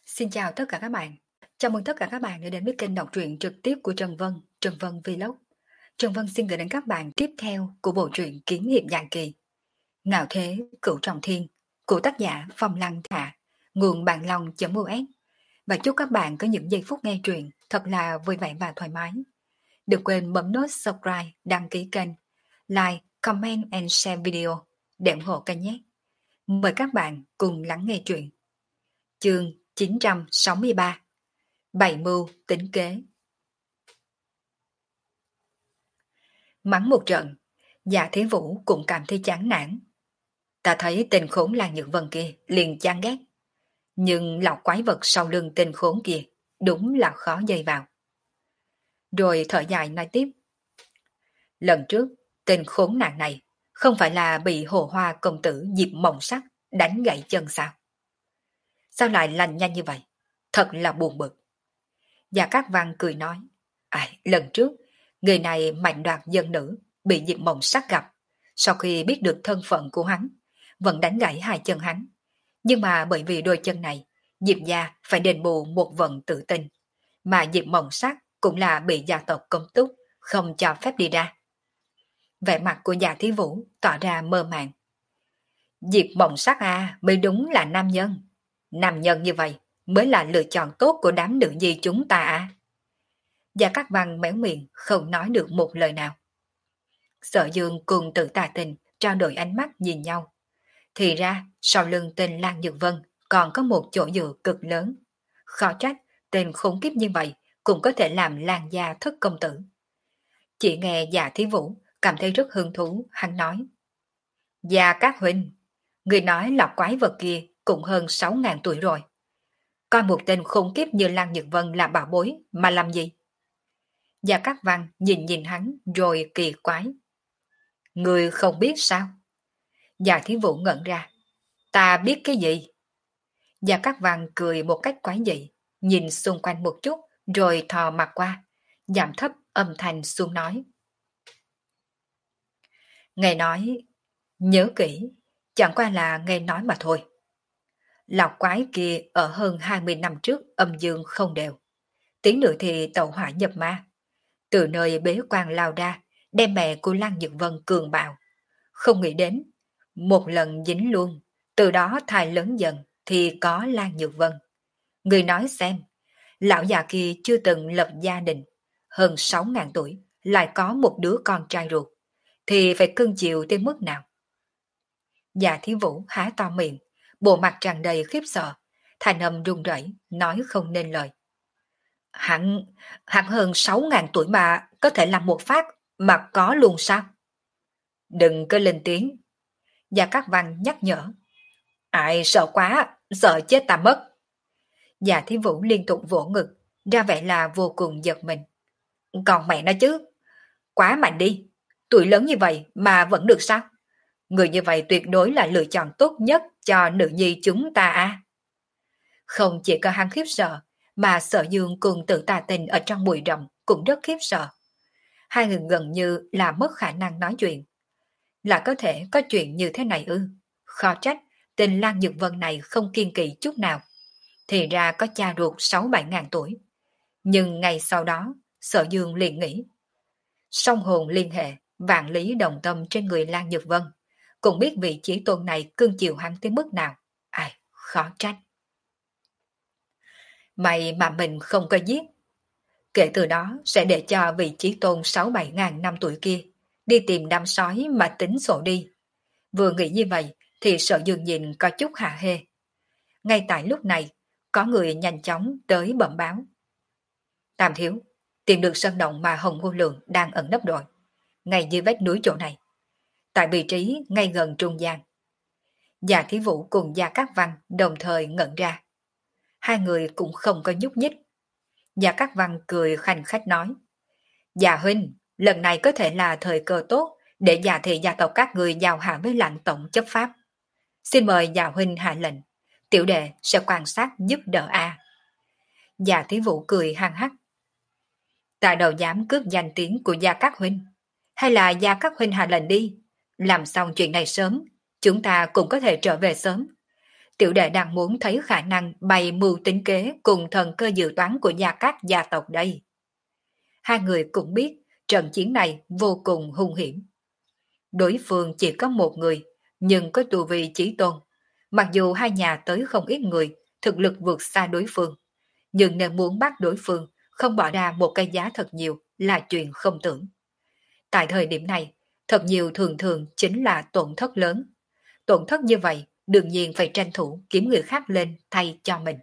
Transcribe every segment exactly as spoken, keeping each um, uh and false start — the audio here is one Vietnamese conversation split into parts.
Xin chào tất cả các bạn. Chào mừng tất cả các bạn đã đến với kênh đọc truyện trực tiếp của Trần Vân, Trần Vân Vlog. Trần Vân xin gửi đến các bạn tiếp theo của bộ truyện Kiếm hiệp dạng kỳ. Ngạo thế cửu trọng thiên của tác giả Phong Lăng Thạ, nguồn bạn lòng.us. Và chúc các bạn có những giây phút nghe truyện thật là vui vẻ và thoải mái. Đừng quên bấm nút subscribe, đăng ký kênh, like, comment and share video để ủng hộ kênh nhé. Mời các bạn cùng lắng nghe truyện. Chương chín trăm sáu mươi ba. Bảy mưu tính kế. Mắng một trận, Dạ Thế Vũ cũng cảm thấy chán nản. Ta thấy tên khốn Lan Nhược Vân kia liền chán ghét. Nhưng lão quái vật sau lưng tên khốn kia đúng là khó dây vào. Rồi thở dài nói tiếp. Lần trước, tên khốn nạn này không phải là bị hồ hoa công tử Diệp Mộng Sắc đánh gãy chân sao? Sao lại lành nhanh như vậy? Thật là buồn bực. Gia Cát Văn cười nói, ai, lần trước, người này mạnh đoạt dân nữ, bị Diệp Mộng Sắc gặp, sau khi biết được thân phận của hắn, vẫn đánh gãy hai chân hắn. Nhưng mà bởi vì đôi chân này, Diệp gia phải đền bù một vận tự tin, mà Diệp Mộng Sắc cũng là bị gia tộc công túc, không cho phép đi ra. Vẻ mặt của Dạ Thí Vũ tỏ ra mơ màng. Diệp Mộng Sắc à, mới đúng là nam nhân. Nam nhân như vậy mới là lựa chọn tốt của đám nữ nhi chúng ta à. Gia Cát Văn méo miệng không nói được một lời nào. Sở Dương cùng Tự Tà Tình trao đổi ánh mắt nhìn nhau. Thì ra sau lưng tên Lan Nhược Vân còn có một chỗ dựa cực lớn. Khó trách tên khốn kiếp như vậy cũng có thể làm Lan gia thất công tử. Chỉ nghe Dạ Thí Vũ cảm thấy rất hứng thú, hắn nói. Gia Cát Huynh, người nói là quái vật kia cũng hơn sáu ngàn tuổi rồi. Coi một tên khốn kiếp như Lan Nhược Vân là bảo bối mà làm gì? Gia Cát Văn nhìn nhìn hắn rồi kỳ quái. Người không biết sao? Gia Thí Vũ ngẩn ra. Ta biết cái gì? Gia Cát Văn cười một cách quái dị, nhìn xung quanh một chút rồi thò mặt qua, giảm thấp âm thanh xuống nói. Nghe nói, nhớ kỹ, chẳng qua là nghe nói mà thôi. Lão quái kia ở hơn hai mươi năm trước âm dương không đều. Tiếng nữa thì tẩu hỏa nhập ma. Từ nơi bế quan lao ra, đem mẹ của Lan Nhược Vân cường bạo. Không nghĩ đến, một lần dính luôn, từ đó thai lớn dần thì có Lan Nhược Vân. Người nói xem, lão già kia chưa từng lập gia đình, hơn sáu ngàn tuổi, lại có một đứa con trai ruột, thì phải cưng chiều tới mức nào? Dạ Thí Vũ há to miệng, bộ mặt tràn đầy khiếp sợ, thanh âm run rẩy, nói không nên lời. Hắn, hắn hơn sáu ngàn tuổi mà có thể làm một phát mà có luôn sao? Đừng có lên tiếng. Gia Cát Văn nhắc nhở. Ai sợ quá, sợ chết ta mất. Gia Thí Vũ liên tục vỗ ngực, ra vẻ là vô cùng giật mình. Còn mẹ nó chứ, quá mạnh đi, tuổi lớn như vậy mà vẫn được sao? Người như vậy tuyệt đối là lựa chọn tốt nhất cho nữ nhi chúng ta à. Không chỉ có hắn khiếp sợ, mà Sở Dương cùng Tự Tà Tình ở trong bụi rậm cũng rất khiếp sợ. Hai người gần như là mất khả năng nói chuyện. Là có thể có chuyện như thế này ư? Khó trách, tên Lan Nhược Vân này không kiên kỵ chút nào. Thì ra có cha ruột sáu bảy ngàn tuổi. Nhưng ngày sau đó, Sở Dương liền nghĩ. Song hồn liên hệ, vạn lý đồng tâm trên người Lan Nhược Vân. Cũng biết vị chí tôn này cưng chiều hắn tới mức nào. Ai, khó trách. Mày mà mình không có giết. Kể từ đó sẽ để cho vị chí tôn sáu bảy ngàn năm tuổi kia đi tìm đám sói mà tính sổ đi. Vừa nghĩ như vậy thì Sở Dương nhìn có chút hạ hê. Ngay tại lúc này, có người nhanh chóng tới bẩm báo. Tam thiếu, tìm được sơn động mà Hồng Ngô Lượng đang ẩn nấp rồi. Ngay dưới vách núi chỗ này. Tại vị trí ngay gần trung gian. Dạ Thí Vũ cùng Gia Cát Văn đồng thời ngẩn ra. Hai người cũng không có nhúc nhích. Gia Cát Văn cười khanh khách nói. Dạ huynh, lần này có thể là thời cơ tốt để già thị gia tộc các người giao hạ với lãnh tổng chấp pháp. Xin mời dạ huynh hạ lệnh, tiểu đệ sẽ quan sát giúp đỡ a. Dạ Thí Vũ cười hăng hắc. Ta đâu dám cướp danh tiếng của Gia Cát huynh, hay là Gia Cát huynh hạ lệnh đi, làm xong chuyện này sớm, chúng ta cũng có thể trở về sớm. Tiểu đệ đang muốn thấy khả năng bày mưu tính kế cùng thần cơ dự toán của gia các gia tộc đây. Hai người cũng biết trận chiến này vô cùng hung hiểm. Đối phương chỉ có một người, nhưng có tu vi chí tôn. Mặc dù hai nhà tới không ít người, thực lực vượt xa đối phương. Nhưng nếu muốn bắt đối phương, không bỏ ra một cái giá thật nhiều là chuyện không tưởng. Tại thời điểm này, thật nhiều thường thường chính là tổn thất lớn. Tổn thất như vậy, đương nhiên phải tranh thủ kiếm người khác lên thay cho mình.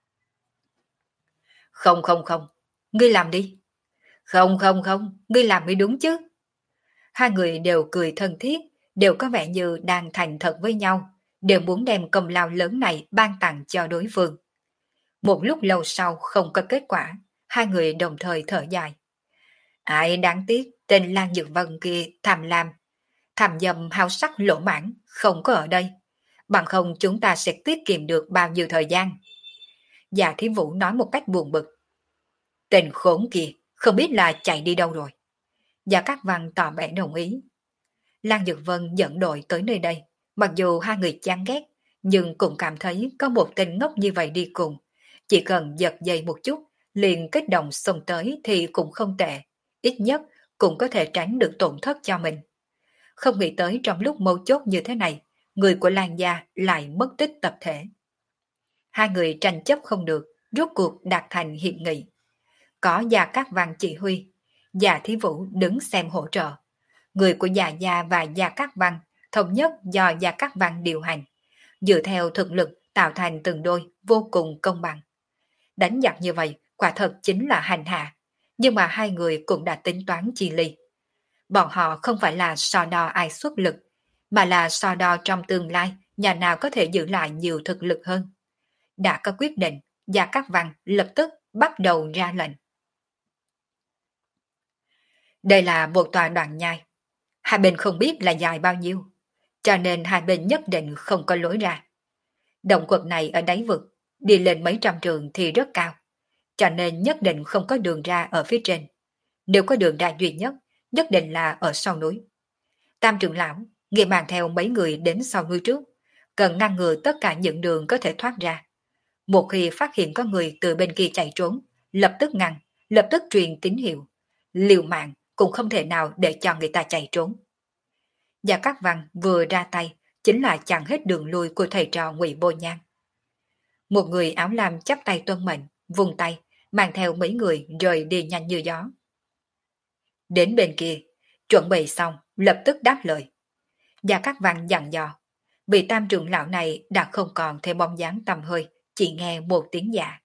Không không không, ngươi làm đi. Không không không, ngươi làm mới đúng chứ. Hai người đều cười thân thiết, đều có vẻ như đang thành thật với nhau, đều muốn đem công lao lớn này ban tặng cho đối phương. Một lúc lâu sau không có kết quả, hai người đồng thời thở dài. Ai đáng tiếc, tên Lan Nhược Vân kia tham lam, tham dâm hao sắc lỗ mãn, không có ở đây. Bằng không chúng ta sẽ tiết kiệm được bao nhiêu thời gian. Dạ Thí Vũ nói một cách buồn bực. Tên khốn kia, không biết là chạy đi đâu rồi. Dạ Cát Văn tỏ vẻ đồng ý. Lan Dược Vân dẫn đội tới nơi đây, mặc dù hai người chán ghét, nhưng cũng cảm thấy có một tên ngốc như vậy đi cùng. Chỉ cần giật dây một chút, liền kích động xông tới thì cũng không tệ, ít nhất cũng có thể tránh được tổn thất cho mình. Không nghĩ tới trong lúc mấu chốt như thế này, người của Lan gia lại mất tích tập thể. Hai người tranh chấp không được, rốt cuộc đạt thành hiệp nghị. Có Gia Cát Văn chỉ huy, Gia Thí Vũ đứng xem hỗ trợ. Người của Gia Gia và Gia Cát Văn thống nhất do Gia Cát Văn điều hành, dựa theo thực lực tạo thành từng đôi vô cùng công bằng. Đánh giặc như vậy quả thật chính là hành hạ, nhưng mà hai người cũng đã tính toán chi ly. Bọn họ không phải là so đo ai xuất lực, mà là so đo trong tương lai nhà nào có thể giữ lại nhiều thực lực hơn. Đã có quyết định, Gia Cát Văn lập tức bắt đầu ra lệnh. Đây là một tòa đoạn nhai. Hai bên không biết là dài bao nhiêu, cho nên hai bên nhất định không có lối ra. Động quật này ở đáy vực, đi lên mấy trăm trường thì rất cao, cho nên nhất định không có đường ra ở phía trên. Nếu có đường ra duy nhất, nhất định là ở sau núi. Tam trưởng lão, ngươi mang theo mấy người đến sau núi trước, cần ngăn ngừa tất cả những đường có thể thoát ra. Một khi phát hiện có người từ bên kia chạy trốn, lập tức ngăn, lập tức truyền tín hiệu. Liều mạng cũng không thể nào để cho người ta chạy trốn. Gia Cát Văn vừa ra tay, chính là chặn hết đường lui của thầy trò Ngụy Bô Nhan. Một người áo lam chắp tay tuân mệnh, vùng tay, mang theo mấy người rời đi nhanh như gió. Đến bên kia, chuẩn bị xong, lập tức đáp lời. Gia Cát Văn dặn dò, vị tam trưởng lão này đã không còn thêm bóng dáng tầm hơi, chỉ nghe một tiếng dạ.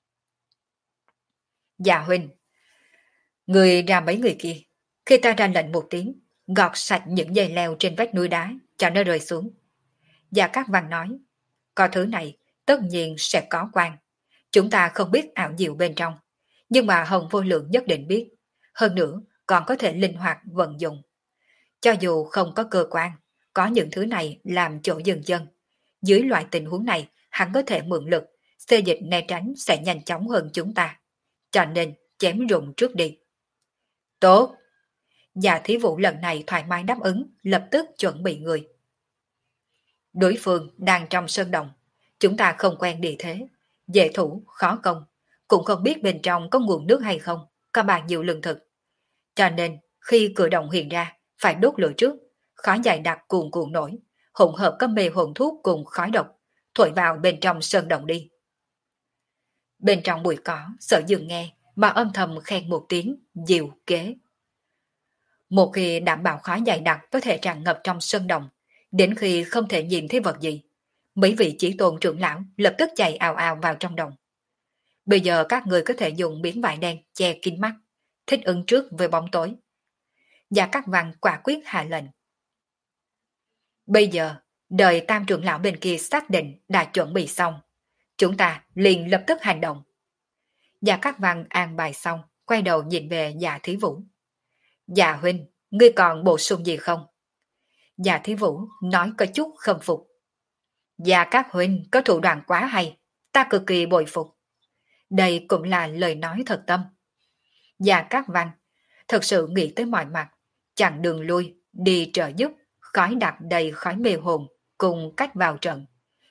Dạ huynh, người ra mấy người kia, khi ta ra lệnh một tiếng, gọt sạch những dây leo trên vách núi đá, cho nó rơi xuống. Gia Cát Văn nói, có thứ này, tất nhiên sẽ có quan. Chúng ta không biết ảo diệu bên trong, nhưng mà Hồng Vô Lượng nhất định biết. Hơn nữa, còn có thể linh hoạt vận dụng. Cho dù không có cơ quan, có những thứ này làm chỗ dừng chân. Dưới loại tình huống này, hắn có thể mượn lực, xê dịch né tránh sẽ nhanh chóng hơn chúng ta. Cho nên, chém rụng trước đi. Tốt! Dạ Thí Vũ lần này thoải mái đáp ứng, lập tức chuẩn bị người. Đối phương đang trong sơn động, chúng ta không quen địa thế, dễ thủ, khó công, cũng không biết bên trong có nguồn nước hay không, có bao nhiêu lương thực. Cho nên, khi cửa động hiện ra, phải đốt lửa trước, khói dày đặc cuồn cuộn nổi, hỗn hợp có mê hồn thuốc cùng khói độc, thổi vào bên trong sơn động đi. Bên trong bụi cỏ, Sở Dương nghe, mà âm thầm khen một tiếng, diệu kế. Một khi đảm bảo khói dày đặc có thể tràn ngập trong sơn động, đến khi không thể nhìn thấy vật gì, mấy vị chỉ tôn trưởng lão lập tức chạy ào ào vào trong đồng. Bây giờ các người có thể dùng miếng vải đen che kín mắt, thích ứng trước với bóng tối. Gia Cát Văn quả quyết hạ lệnh. Bây giờ, đợi tam trưởng lão bên kia xác định đã chuẩn bị xong, chúng ta liền lập tức hành động. Gia Cát Văn an bài xong, quay đầu nhìn về Dạ Thí Vũ. Dạ huynh, ngươi còn bổ sung gì không? Dạ Thí Vũ nói có chút khâm phục. Dạ các huynh có thủ đoạn quá hay, ta cực kỳ bội phục. Đây cũng là lời nói thật tâm. Dạ Cát Văn thật sự nghĩ tới mọi mặt, chặn đường lui, đi trợ giúp, khói đặc đầy khói mê hồn, cùng cách vào trận.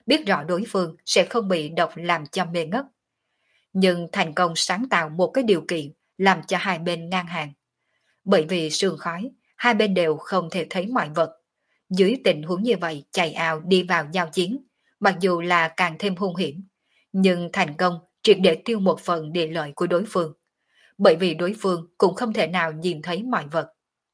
biết rõ đối phương sẽ không bị độc làm cho mê ngất. Nhưng thành công sáng tạo một cái điều kiện làm cho hai bên ngang hàng. Bởi vì sương khói, hai bên đều không thể thấy mọi vật. Dưới tình huống như vậy chạy ào đi vào giao chiến, mặc dù là càng thêm hung hiểm, nhưng thành công triệt để tiêu một phần địa lợi của đối phương. Bởi vì đối phương cũng không thể nào nhìn thấy mọi vật.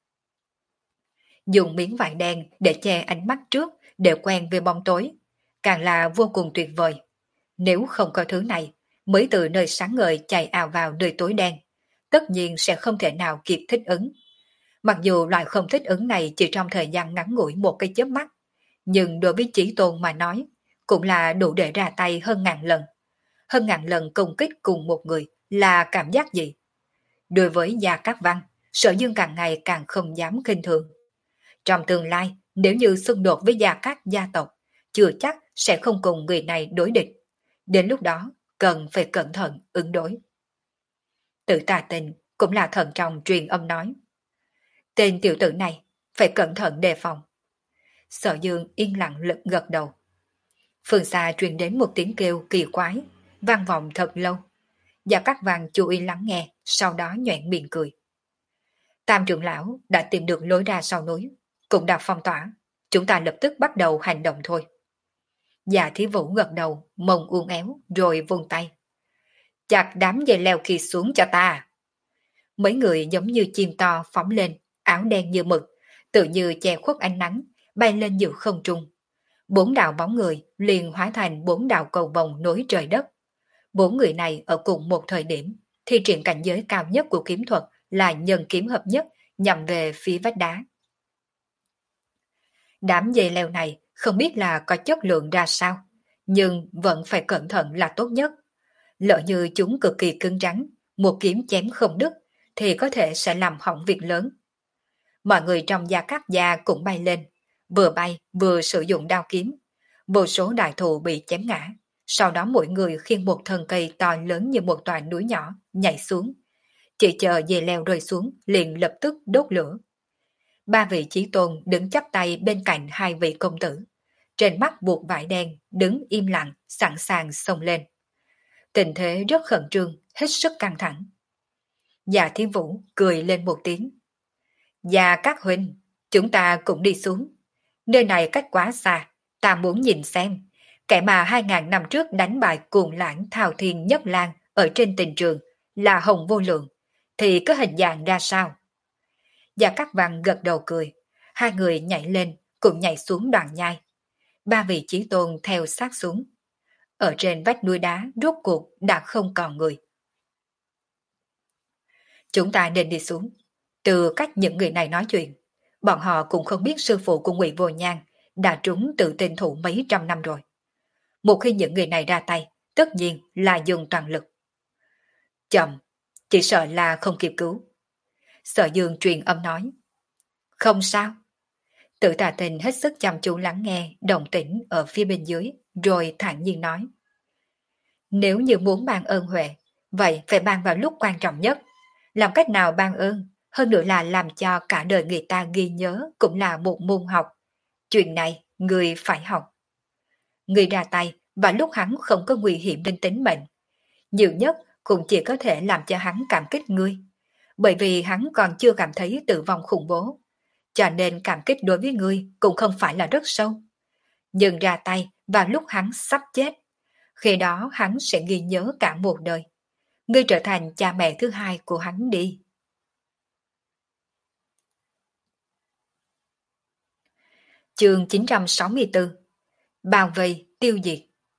Dùng miếng vải đen để che ánh mắt trước để quen với bóng tối, càng là vô cùng tuyệt vời. Nếu không có thứ này, mới từ nơi sáng ngời chạy ào vào nơi tối đen, tất nhiên sẽ không thể nào kịp thích ứng. Mặc dù loại không thích ứng này chỉ trong thời gian ngắn ngủi một cái chớp mắt, nhưng đối với Chí Tôn mà nói, cũng là đủ để ra tay hơn ngàn lần. Hơn ngàn lần công kích cùng một người là cảm giác gì? Đối với Gia Cát Văn, Sở Dương càng ngày càng không dám khinh thường. Trong tương lai, nếu như xung đột với Gia Cát gia tộc, chưa chắc sẽ không cùng người này đối địch. Đến lúc đó, cần phải cẩn thận ứng đối. Tự Tà Tình cũng là thận trọng truyền âm nói. Tên tiểu tử này, phải cẩn thận đề phòng. Sở Dương yên lặng lực gật đầu. Phương xa truyền đến một tiếng kêu kỳ quái, vang vọng thật lâu. Gia Cát Văn chú ý lắng nghe, sau đó nhoẻn miệng cười. Tam trưởng lão đã tìm được lối ra sau núi, cũng đã phong tỏa. Chúng ta lập tức bắt đầu hành động thôi. Dạ Thí Vũ gật đầu, mông uốn éo, rồi vung tay. Chặt đám dây leo kia xuống cho ta. Mấy người giống như chim to phóng lên, áo đen như mực, tự như che khuất ánh nắng, bay lên giữa không trung. Bốn đạo bóng người liền hóa thành bốn đạo cầu vồng nối trời đất. Bốn người này ở cùng một thời điểm, thi triển cảnh giới cao nhất của kiếm thuật là nhân kiếm hợp nhất nhằm về phía vách đá. Đám dây leo này không biết là có chất lượng ra sao, nhưng vẫn phải cẩn thận là tốt nhất. Lỡ như chúng cực kỳ cứng rắn, một kiếm chém không đứt, thì có thể sẽ làm hỏng việc lớn. Mọi người trong Gia Cát gia cũng bay lên, vừa bay vừa sử dụng đao kiếm. Vô số đại thụ bị chém ngã, sau đó mỗi người khiêng một thân cây to lớn như một tòa núi nhỏ nhảy xuống. Chỉ chờ dây leo rơi xuống liền lập tức đốt lửa. Ba vị chí tôn đứng chắp tay bên cạnh hai vị công tử. Trên mắt buộc vải đen, đứng im lặng, sẵn sàng xông lên. Tình thế rất khẩn trương, hết sức căng thẳng. Dạ Thiên Vũ cười lên một tiếng. Dạ các huynh, chúng ta cũng đi xuống. Nơi này cách quá xa, ta muốn nhìn xem. Kẻ mà hai ngàn năm trước đánh bại cuồng lãng Thao Thiên Nhất Lang ở trên tình trường là Hồng Vô Lượng, thì có hình dạng ra sao? Gia Cát Văn gật đầu cười, hai người nhảy lên, cùng nhảy xuống đoạn nhai. Ba vị chí tôn theo sát xuống. Ở trên vách núi đá rốt cuộc đã không còn người. Chúng ta nên đi xuống. Từ cách những người này nói chuyện, bọn họ cũng không biết sư phụ của Ngụy Vô Nhan đã trúng tự tên thủ mấy trăm năm rồi. Một khi những người này ra tay, tất nhiên là dùng toàn lực. Chậm, chỉ sợ là không kịp cứu. Sở Dương truyền âm nói. Không sao. Tự Tà Tình hết sức chăm chú lắng nghe động tĩnh ở phía bên dưới, rồi thản nhiên nói. Nếu như muốn ban ơn huệ, vậy phải ban vào lúc quan trọng nhất. Làm cách nào ban ơn, hơn nữa là làm cho cả đời người ta ghi nhớ cũng là một môn học. Chuyện này, người phải học. Người ra tay và lúc hắn không có nguy hiểm đến tính mệnh. Nhiều nhất cũng chỉ có thể làm cho hắn cảm kích ngươi. Bởi vì hắn còn chưa cảm thấy tử vong khủng bố. Cho nên cảm kích đối với ngươi cũng không phải là rất sâu. Nhưng ra tay vào lúc hắn sắp chết. Khi đó hắn sẽ ghi nhớ cả một đời. Ngươi trở thành cha mẹ thứ hai của hắn đi. Chương chín trăm sáu mươi tư. Bao vây tiêu diệt.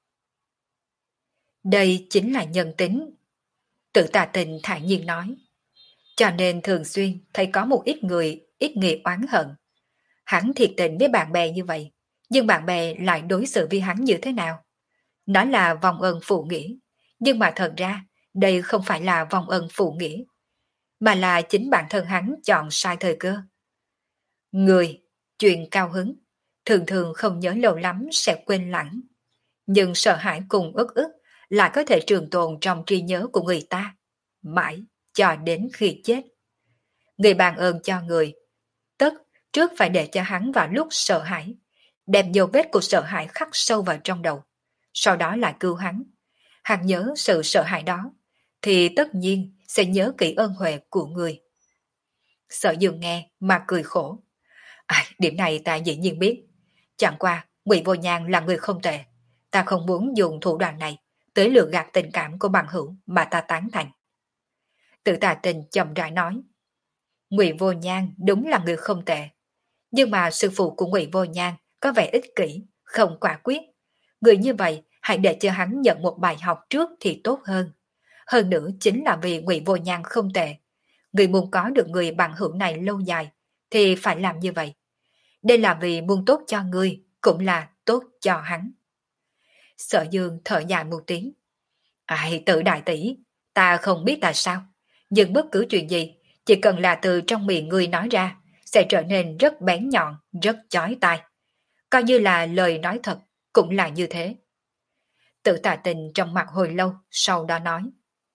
Đây chính là nhân tính. Tự Tà Tình thản nhiên nói. Cho nên thường xuyên thấy có một ít người ít nghĩ oán hận. Hắn thiệt tình với bạn bè như vậy, nhưng bạn bè lại đối xử với hắn như thế nào? Nó là vong ân phụ nghĩa, nhưng mà thật ra đây không phải là vong ân phụ nghĩa, mà là chính bản thân hắn chọn sai thời cơ. Người, chuyện cao hứng, thường thường không nhớ lâu lắm sẽ quên lãng, nhưng sợ hãi cùng ức ức lại có thể trường tồn trong trí nhớ của người ta, mãi cho đến khi chết. Người ban ơn cho người, tất trước phải để cho hắn vào lúc sợ hãi, đem dấu vết của sợ hãi khắc sâu vào trong đầu, sau đó lại cứu hắn. Hắn nhớ sự sợ hãi đó, thì tất nhiên sẽ nhớ kỹ ơn huệ của người. Sở Dương nghe mà cười khổ. À, điểm này ta dĩ nhiên biết. Chẳng qua, Ngụy Vô Nhan là người không tệ. Ta không muốn dùng thủ đoạn này tới lừa gạt tình cảm của bằng hữu mà ta tán thành. Tự Tà Tình chậm rãi nói. Ngụy Vô Nhan đúng là người không tệ. Nhưng mà sư phụ của Ngụy Vô Nhan có vẻ ích kỷ, không quả quyết. Người như vậy hãy để cho hắn nhận một bài học trước thì tốt hơn. Hơn nữa chính là vì Ngụy Vô Nhan không tệ. Người muốn có được người bằng hữu này lâu dài thì phải làm như vậy. Đây là vì muốn tốt cho ngươi, cũng là tốt cho hắn. Sở Dương thở dài một tiếng. Ai tự đại tỷ, ta không biết tại sao, nhưng bất cứ chuyện gì, chỉ cần là từ trong miệng ngươi nói ra, sẽ trở nên rất bén nhọn, rất chói tai. Coi như là lời nói thật, cũng là như thế. Tự Tà Tình trong mặt hồi lâu, sau đó nói.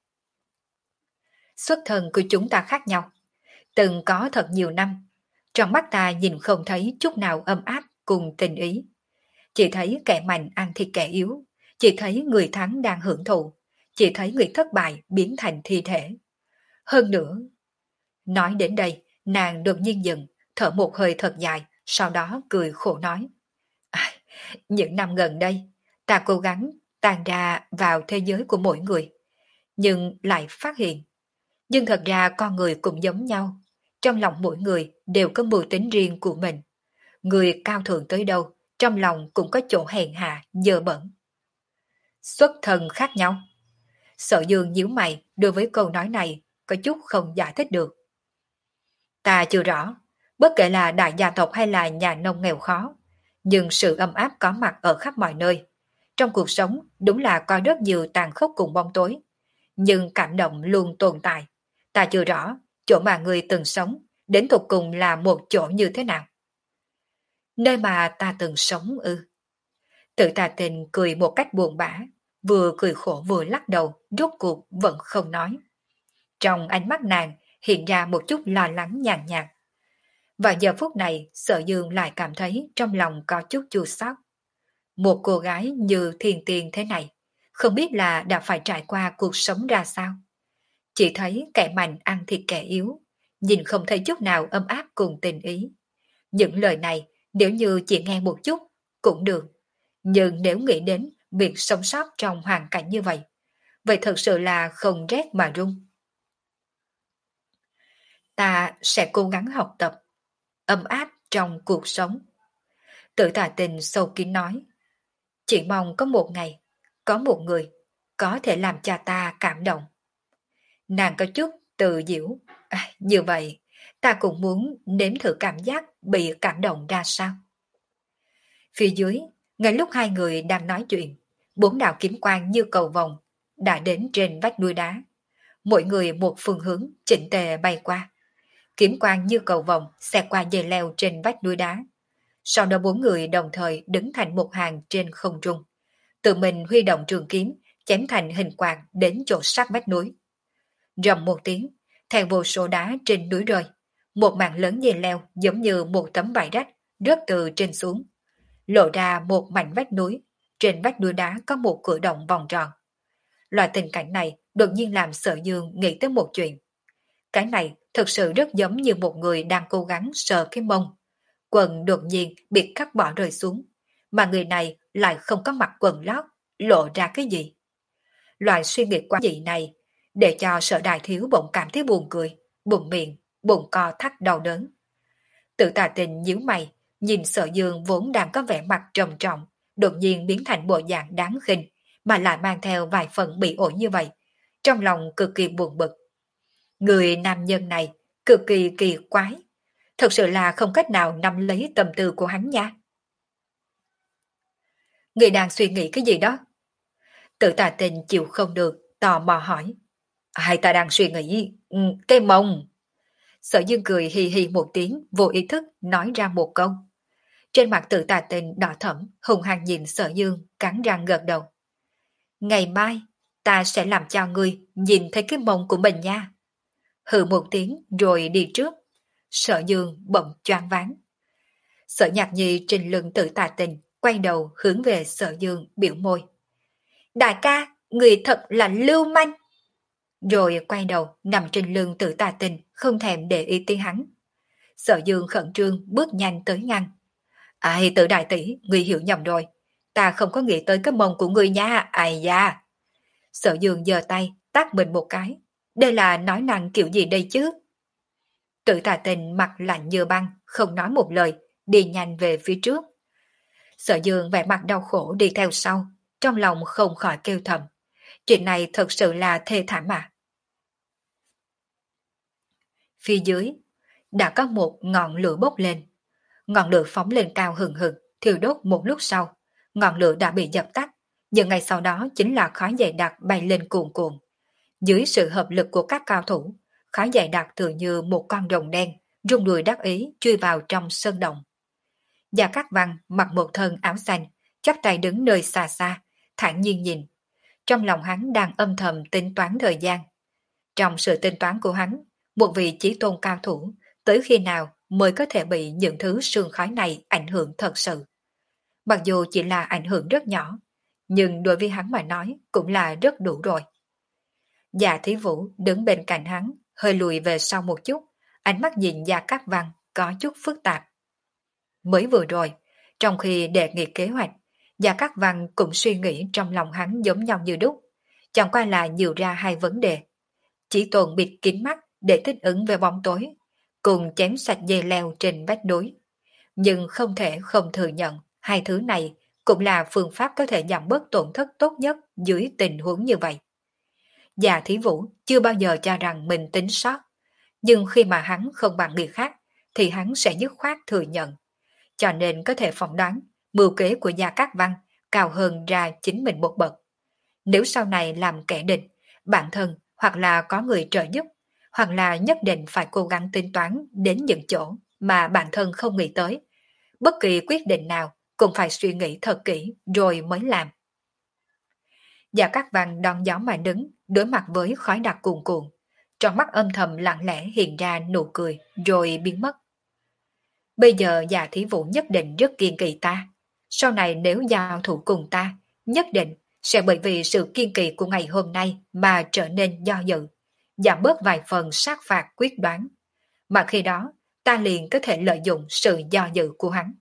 Xuất thân của chúng ta khác nhau, từng có thật nhiều năm, trong mắt ta nhìn không thấy chút nào ấm áp cùng tình ý. Chỉ thấy kẻ mạnh ăn thịt kẻ yếu, chỉ thấy người thắng đang hưởng thụ, chỉ thấy người thất bại biến thành thi thể. Hơn nữa, nói đến đây, nàng đột nhiên dừng, thở một hơi thật dài, sau đó cười khổ nói. À, những năm gần đây, ta cố gắng tan ra vào thế giới của mỗi người, nhưng lại phát hiện, nhưng thật ra con người cũng giống nhau. Trong lòng mỗi người đều có mưu tính riêng của mình. Người cao thượng tới đâu, trong lòng cũng có chỗ hèn hạ, dơ bẩn. Xuất thân khác nhau. Sở Dương nhíu mày đối với câu nói này có chút không giải thích được. Ta chưa rõ, bất kể là đại gia tộc hay là nhà nông nghèo khó, nhưng sự ấm áp có mặt ở khắp mọi nơi. Trong cuộc sống đúng là có rất nhiều tàn khốc cùng bóng tối, nhưng cảm động luôn tồn tại. Ta chưa rõ chỗ mà người từng sống đến tục cùng là một chỗ như thế nào. Nơi mà ta từng sống ư? Tự Tà Tình cười một cách buồn bã, vừa cười khổ vừa lắc đầu, rốt cuộc vẫn không nói. Trong ánh mắt nàng hiện ra một chút lo lắng nhàn nhạt. Và giờ phút này Sở Dương lại cảm thấy trong lòng có chút chua xót. Một cô gái như Thiên Tiên thế này, không biết là đã phải trải qua cuộc sống ra sao. Chỉ thấy kẻ mạnh ăn thịt kẻ yếu, nhìn không thấy chút nào ấm áp cùng tình ý. Những lời này nếu như chỉ nghe một chút cũng được, nhưng nếu nghĩ đến việc sống sót trong hoàn cảnh như vậy, vậy thật sự là không rét mà run. Ta sẽ cố gắng học tập, ấm áp trong cuộc sống. Tự Tà Tình sâu kín nói. Chỉ mong có một ngày, có một người có thể làm cho ta cảm động. Nàng có chút tự diễu. À, như vậy, ta cũng muốn nếm thử cảm giác bị cảm động ra sao. Phía dưới, ngay lúc hai người đang nói chuyện, bốn đạo kiếm quang như cầu vồng đã đến trên vách núi đá. Mỗi người một phương hướng chỉnh tề bay qua. Kiếm quang như cầu vồng xẹt qua dây leo trên vách núi đá. Sau đó bốn người đồng thời đứng thành một hàng trên không trung. Tự mình huy động trường kiếm, chém thành hình quạt đến chỗ sát vách núi. Rầm một tiếng, theo vô số đá trên núi rơi. Một mảng lớn dây leo giống như một tấm vải rách rớt từ trên xuống. Lộ ra một mảnh vách núi. Trên vách núi đá có một cửa động vòng tròn. Loại tình cảnh này đột nhiên làm Sở Dương nghĩ tới một chuyện. Cái này thực sự rất giống như một người đang cố gắng sờ cái mông. Quần đột nhiên bị cắt bỏ rơi xuống, mà người này lại không có mặc quần lót, lộ ra cái gì. Loại suy nghĩ quá dị này để cho Sở Đại Thiếu bỗng cảm thấy buồn cười, bụng miệng, bụng co thắt đau đớn. Tự Tà Tình nhíu mày, nhìn Sở Dương vốn đang có vẻ mặt trầm trọng, đột nhiên biến thành bộ dạng đáng khinh, mà lại mang theo vài phần bị ổi như vậy, trong lòng cực kỳ buồn bực. Người nam nhân này cực kỳ kỳ quái, thật sự là không cách nào nắm lấy tâm tư của hắn nha. Người đang suy nghĩ cái gì đó? Tự Tà Tình chịu không được, tò mò hỏi. Hay ta đang suy nghĩ, ừ, cái mông. Sở Dương cười hì hì một tiếng, vô ý thức nói ra một câu. Trên mặt Tự Tà Tình đỏ thẫm, hùng hăng nhìn Sở Dương, cắn răng gật đầu. Ngày mai, ta sẽ làm cho ngươi nhìn thấy cái mông của mình nha. Hừ một tiếng rồi đi trước. Sở Dương bỗng choáng váng. Sở Nhạc Nhi trên lưng Tử Tà Tình, quay đầu hướng về Sở Dương biểu môi. Đại ca, người thật là lưu manh. Rồi quay đầu nằm trên lưng Tử Tà Tình, không thèm để ý tới hắn. Sở Dương khẩn trương bước nhanh tới ngăn. Ai Tử đại tỷ, người hiểu nhầm rồi. Ta không có nghĩ tới cái mông của người nha, ai da. Sở Dương giơ tay, tát mình một cái. Đây là nói năng kiểu gì đây chứ? Tử Tà Tình mặt lạnh như băng, không nói một lời, đi nhanh về phía trước. Sở Dương vẻ mặt đau khổ đi theo sau, trong lòng không khỏi kêu thầm. Chuyện này thật sự là thê thảm mà. Phía dưới, đã có một ngọn lửa bốc lên. Ngọn lửa phóng lên cao hừng hực, thiêu đốt một lúc sau. Ngọn lửa đã bị dập tắt, nhưng ngay sau đó chính là khói dày đặc bay lên cuồn cuộn. Dưới sự hợp lực của các cao thủ, khói dày đặc tự như một con rồng đen, rung đuôi đắc ý chui vào trong sơn động. Gia Cát Văn mặc một thân áo xanh, chắp tay đứng nơi xa xa, thản nhiên nhìn. Trong lòng hắn đang âm thầm tính toán thời gian. Trong sự tính toán của hắn, một vị chí tôn cao thủ, tới khi nào mới có thể bị những thứ sương khói này ảnh hưởng thật sự. Mặc dù chỉ là ảnh hưởng rất nhỏ, nhưng đối với hắn mà nói cũng là rất đủ rồi. Dạ Thí Vũ đứng bên cạnh hắn, hơi lùi về sau một chút, ánh mắt nhìn Gia Cát Văn có chút phức tạp. Mới vừa rồi, trong khi đề nghị kế hoạch, Gia Cát Văn cũng suy nghĩ trong lòng hắn giống nhau như đúc, chẳng qua là nhiều ra hai vấn đề. Chỉ tồn bịt kín mắt để thích ứng về bóng tối, cùng chém sạch dây leo trên vách núi. Nhưng không thể không thừa nhận, hai thứ này cũng là phương pháp có thể giảm bớt tổn thất tốt nhất dưới tình huống như vậy. Già Thí Vũ chưa bao giờ cho rằng mình tính sót, nhưng khi mà hắn không bằng người khác, thì hắn sẽ dứt khoát thừa nhận. Cho nên có thể phỏng đoán, mưu kế của Gia Cát Văn cao hơn ra chính mình một bậc. Nếu sau này làm kẻ địch, bản thân hoặc là có người trợ giúp, hoặc là nhất định phải cố gắng tính toán đến những chỗ mà bản thân không nghĩ tới. Bất kỳ quyết định nào cũng phải suy nghĩ thật kỹ rồi mới làm. Gia Cát Văn đón gió mà đứng, đối mặt với khói đặc cuồn cuộn. Trong mắt âm thầm lặng lẽ hiện ra nụ cười rồi biến mất. Bây giờ Dạ Thí Vũ nhất định rất kiên kỳ ta. Sau này nếu giao thủ cùng ta, nhất định sẽ bởi vì sự kiên kỳ của ngày hôm nay mà trở nên do dự, giảm bớt vài phần sát phạt quyết đoán. Mà khi đó, ta liền có thể lợi dụng sự do dự của hắn.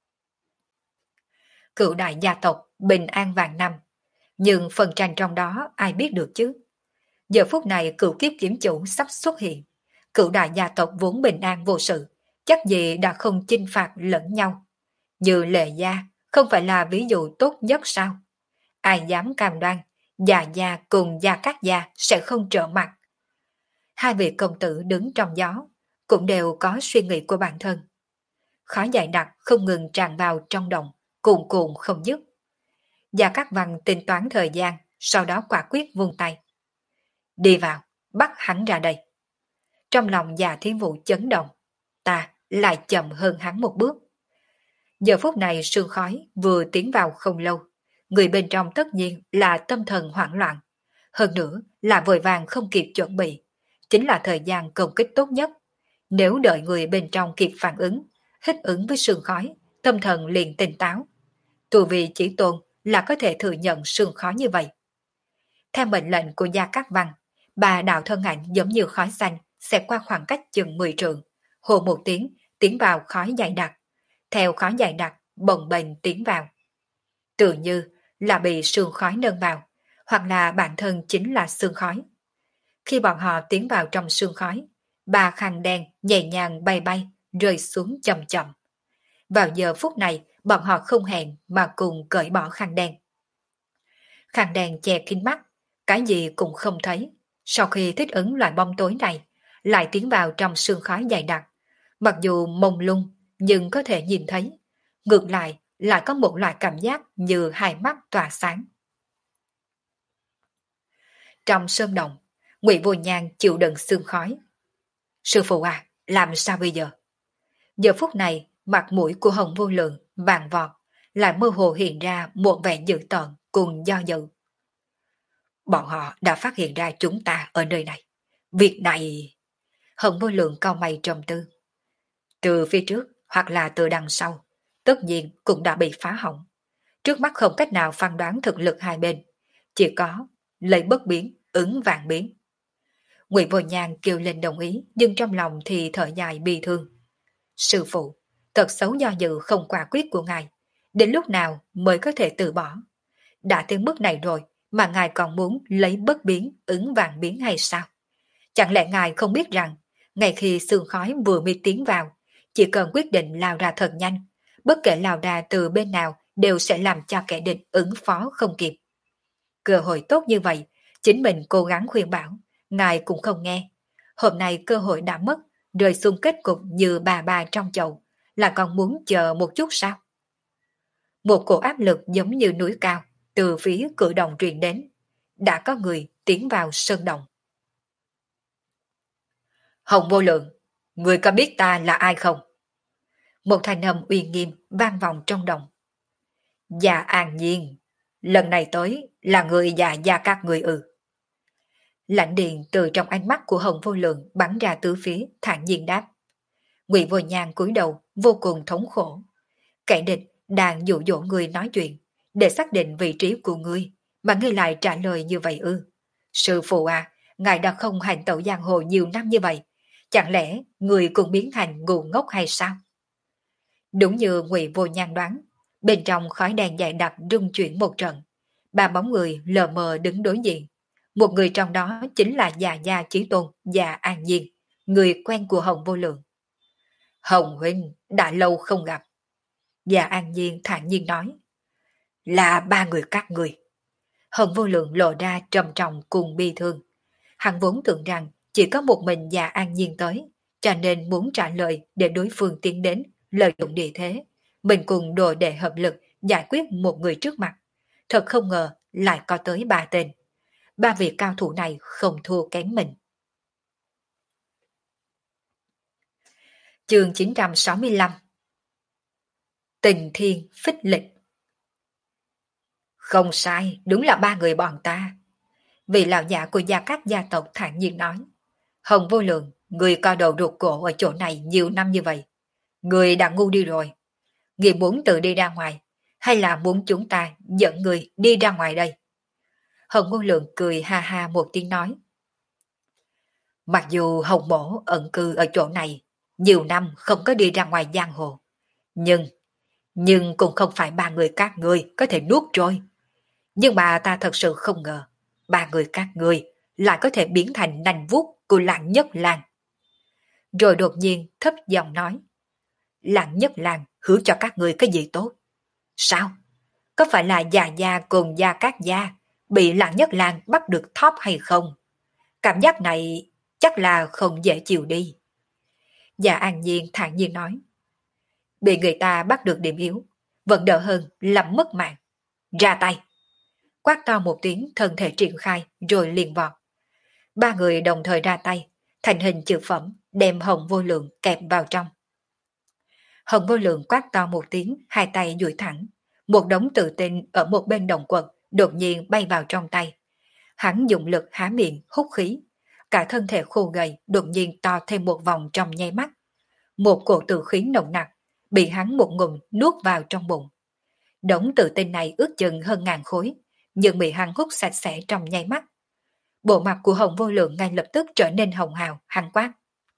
Cựu đại gia tộc bình an vạn năm, nhưng phần tranh trong đó ai biết được chứ? Giờ phút này cựu kiếp kiếm chủ sắp xuất hiện. Cựu đại gia tộc vốn bình an vô sự, chắc gì đã không chinh phạt lẫn nhau. Như Lệ Gia không phải là ví dụ tốt nhất sao? Ai dám cam đoan, Già Gia cùng Gia Cát Gia sẽ không trở mặt. Hai vị công tử đứng trong gió, cũng đều có suy nghĩ của bản thân. Khói dày đặc không ngừng tràn vào trong động, cuồn cuộn không dứt. Gia Cát Văn tính toán thời gian, sau đó quả quyết vung tay. Đi vào, bắt hắn ra đây. Trong lòng Già Thí Vũ chấn động, ta lại chậm hơn hắn một bước. Giờ phút này sương khói vừa tiến vào không lâu, người bên trong tất nhiên là tâm thần hoảng loạn. Hơn nữa là vội vàng không kịp chuẩn bị, chính là thời gian công kích tốt nhất. Nếu đợi người bên trong kịp phản ứng, hít ứng với sương khói, tâm thần liền tỉnh táo. Tu vi chỉ tôn là có thể thừa nhận sương khói như vậy. Theo mệnh lệnh của Gia Cát Văn, bà đạo thân ảnh giống như khói xanh xẹt qua khoảng cách chừng mười trượng, hồ một tiếng tiến vào khói dày đặc. Theo khói dày đặc bồng bềnh tiến vào. Tự như là bị sương khói nâng vào, hoặc là bản thân chính là sương khói. Khi bọn họ tiến vào trong sương khói, ba khăn đen nhẹ nhàng bay bay, rơi xuống chậm chậm. Vào giờ phút này, bọn họ không hẹn mà cùng cởi bỏ khăn đen. Khăn đen che kín mắt, cái gì cũng không thấy. Sau khi thích ứng loại bóng tối này, lại tiến vào trong sương khói dày đặc. Mặc dù mông lung, nhưng có thể nhìn thấy. Ngược lại, lại có một loại cảm giác như hai mắt tỏa sáng. Trong sơn động, Ngụy Vô Nhan chịu đựng sương khói. Sư phụ à, làm sao bây giờ? Giờ phút này, mặt mũi của Hồng Vô Lượng vàng vọt, lại mơ hồ hiện ra một vẻ dữ tợn cùng do dự. Bọn họ đã phát hiện ra chúng ta ở nơi này. Việc này... Hồng Vô Lượng cau mày trầm tư. Từ phía trước, hoặc là từ đằng sau, tất nhiên cũng đã bị phá hỏng. Trước mắt không cách nào phán đoán thực lực hai bên, chỉ có lấy bất biến, ứng vạn biến. Ngụy Vô Nhan kêu lên đồng ý, nhưng trong lòng thì thở dài bi thương. Sư phụ, thật xấu do dự không quả quyết của ngài, đến lúc nào mới có thể từ bỏ? Đã tới mức này rồi mà ngài còn muốn lấy bất biến, ứng vạn biến hay sao? Chẳng lẽ ngài không biết rằng, ngay khi sương khói vừa mới tiến vào, chỉ cần quyết định lao ra thật nhanh, bất kể lao ra từ bên nào đều sẽ làm cho kẻ địch ứng phó không kịp. Cơ hội tốt như vậy, chính mình cố gắng khuyên bảo, ngài cũng không nghe. Hôm nay cơ hội đã mất, rơi xuống kết cục như bà bà trong chậu, là còn muốn chờ một chút sao? Một cổ áp lực giống như núi cao, từ phía cử động truyền đến. Đã có người tiến vào sơn động. Hồng Vô Lượng, người có biết ta là ai không? Một thanh âm uy nghiêm vang vọng trong động. Dạ An Nhiên, lần này tới là người già gia các người ư. Lãnh điện từ trong ánh mắt của Hồng Vô Lượng bắn ra tứ phía, thản nhiên đáp. Ngụy Vô Nhan cúi đầu, vô cùng thống khổ. Kẻ địch đang dụ dỗ người nói chuyện, để xác định vị trí của ngươi, mà ngươi lại trả lời như vậy ư. Sư phụ à, ngài đã không hành tẩu giang hồ nhiều năm như vậy, chẳng lẽ người cũng biến thành ngu ngốc hay sao? Đúng như Ngụy Vô Nhan đoán, bên trong khói đèn dày đặc rung chuyển một trận, ba bóng người lờ mờ đứng đối diện. Một người trong đó chính là già gia Chí Tôn và An Nhiên, người quen của Hồng Vô Lượng. Hồng huynh, đã lâu không gặp. Và An Nhiên thản nhiên nói. Là ba người các người. Hồng Vô Lượng lộ ra trầm trọng cùng bi thương. Hắn vốn tưởng rằng chỉ có một mình và An Nhiên tới, cho nên muốn trả lời để đối phương tiến đến, lợi dụng địa thế. Mình cùng đồ đệ hợp lực giải quyết một người trước mặt. Thật không ngờ lại có tới ba tên. Ba vị cao thủ này không thua kém mình. Chương chín trăm sáu mươi lăm. Tình thiên phích lịch. Không sai, đúng là ba người bọn ta. Vị lão giả của gia các gia tộc thản nhiên nói. Hồng Vô Lượng, người co đầu rụt cổ ở chỗ này nhiều năm như vậy. Người đã ngu đi rồi. Người muốn tự đi ra ngoài, hay là muốn chúng ta dẫn người đi ra ngoài đây? Hồng Vô Lượng cười ha ha một tiếng nói. Mặc dù Hồng Mổ ẩn cư ở chỗ này, nhiều năm không có đi ra ngoài giang hồ. Nhưng, nhưng cũng không phải ba người các ngươi có thể nuốt trôi. Nhưng mà ta thật sự không ngờ, ba người các ngươi lại có thể biến thành nành vuốt của Lạng Nhất Lang. Rồi đột nhiên thấp giọng nói. Lạng Nhất Lang hứa cho các ngươi cái gì tốt? Sao? Có phải là già gia cùng gia các gia bị Lạng Nhất Lang bắt được thóp hay không? Cảm giác này chắc là không dễ chịu đi. Dạ An Nhiên thản nhiên nói. Bị người ta bắt được điểm yếu, vẫn đỡ hơn làm mất mạng. Ra tay. Quát to một tiếng, thân thể triển khai rồi liền vọt. Ba người đồng thời ra tay, thành hình chữ phẩm, đem Hồng Vô Lượng kẹp vào trong. Hồng Vô Lượng quát to một tiếng, hai tay duỗi thẳng. Một đống tự tin ở một bên đồng quật đột nhiên bay vào trong tay. Hắn dùng lực há miệng hút khí. Cả thân thể khô gầy đột nhiên to thêm một vòng trong nháy mắt. Một cổ tử khí nồng nặc bị hắn một ngụm nuốt vào trong bụng. Đống tự tin này ước chừng hơn ngàn khối, nhưng bị hắn hút sạch sẽ trong nháy mắt. Bộ mặt của Hồng Vô Lượng ngay lập tức trở nên hồng hào, hắn quát.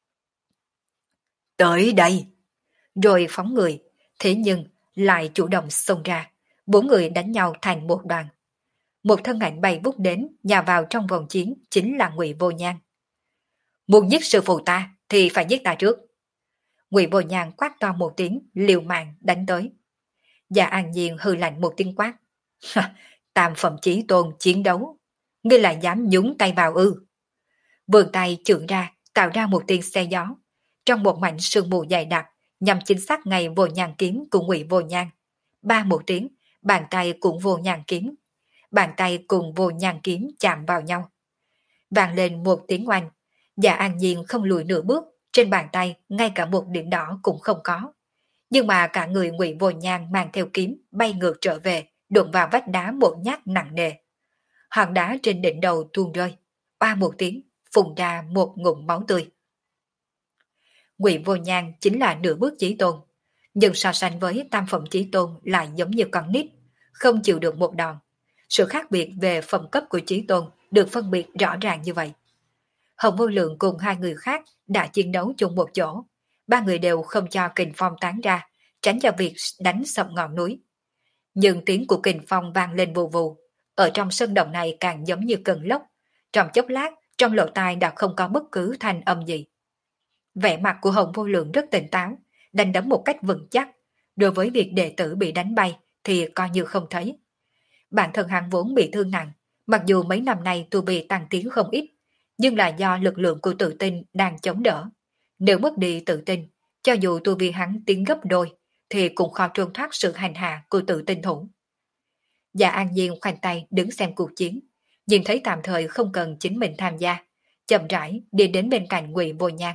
Tới đây! Rồi phóng người, thế nhưng lại chủ động xông ra. Bốn người đánh nhau thành một đoàn. Một thân ảnh bay vút đến, nhào vào trong vòng chiến chính là Ngụy Vô Nhan. Muốn giết sư phụ ta thì phải giết ta trước. Ngụy Vô Nhan quát to một tiếng, liều mạng đánh tới. Và An Nhiên hừ lạnh một tiếng quát. Tam phẩm chí tôn chiến đấu, ngươi lại dám nhúng tay vào ư? Vươn tay chưởng ra, tạo ra một tiếng xe gió. Trong một mảnh sương mù dày đặc, nhằm chính xác ngay Vô Nhan kiếm của Ngụy Vô Nhan. Ba một tiếng, bàn tay cũng Vô Nhan kiếm. Bàn tay cùng Vô Nhan kiếm chạm vào nhau. Vang lên một tiếng oanh, và An Nhiên không lùi nửa bước, trên bàn tay ngay cả một điểm đỏ cũng không có. Nhưng mà cả người Ngụy Vô Nhan mang theo kiếm bay ngược trở về, đụng vào vách đá một nhát nặng nề. Hòn đá trên đỉnh đầu tuôn rơi, oa một tiếng, phun ra một ngụm máu tươi. Ngụy Vô Nhan chính là nửa bước chí tôn, Nhưng so sánh với tam phẩm chí tôn lại giống như con nít, không chịu được một đòn. Sự khác biệt về phẩm cấp của chí tôn được phân biệt rõ ràng như vậy. Hồng Vô Lượng cùng hai người khác đã chiến đấu chung một chỗ. Ba người đều không cho kình phong tán ra, tránh cho việc đánh sập ngọn núi. Nhưng tiếng của kình phong vang lên vù vù. Ở trong sân động này càng giống như cơn lốc. Trong chốc lát, trong lỗ tai đã không có bất cứ thanh âm gì. Vẻ mặt của Hồng Vô Lượng rất tỉnh táo, đánh đấm một cách vững chắc. Đối với việc đệ tử bị đánh bay thì coi như không thấy. Bản thân hắn vốn bị thương nặng, mặc dù mấy năm nay tu vi tăng tiến không ít, nhưng là do lực lượng của tự tin đang chống đỡ. Nếu mất đi tự tin, cho dù tu vi hắn tiến gấp đôi, thì cũng khó trốn thoát sự hành hạ của tự tin thủ. Dạ An Diên khoanh tay đứng xem cuộc chiến, nhìn thấy tạm thời không cần chính mình tham gia, chậm rãi đi đến bên cạnh Ngụy Vô Nhan.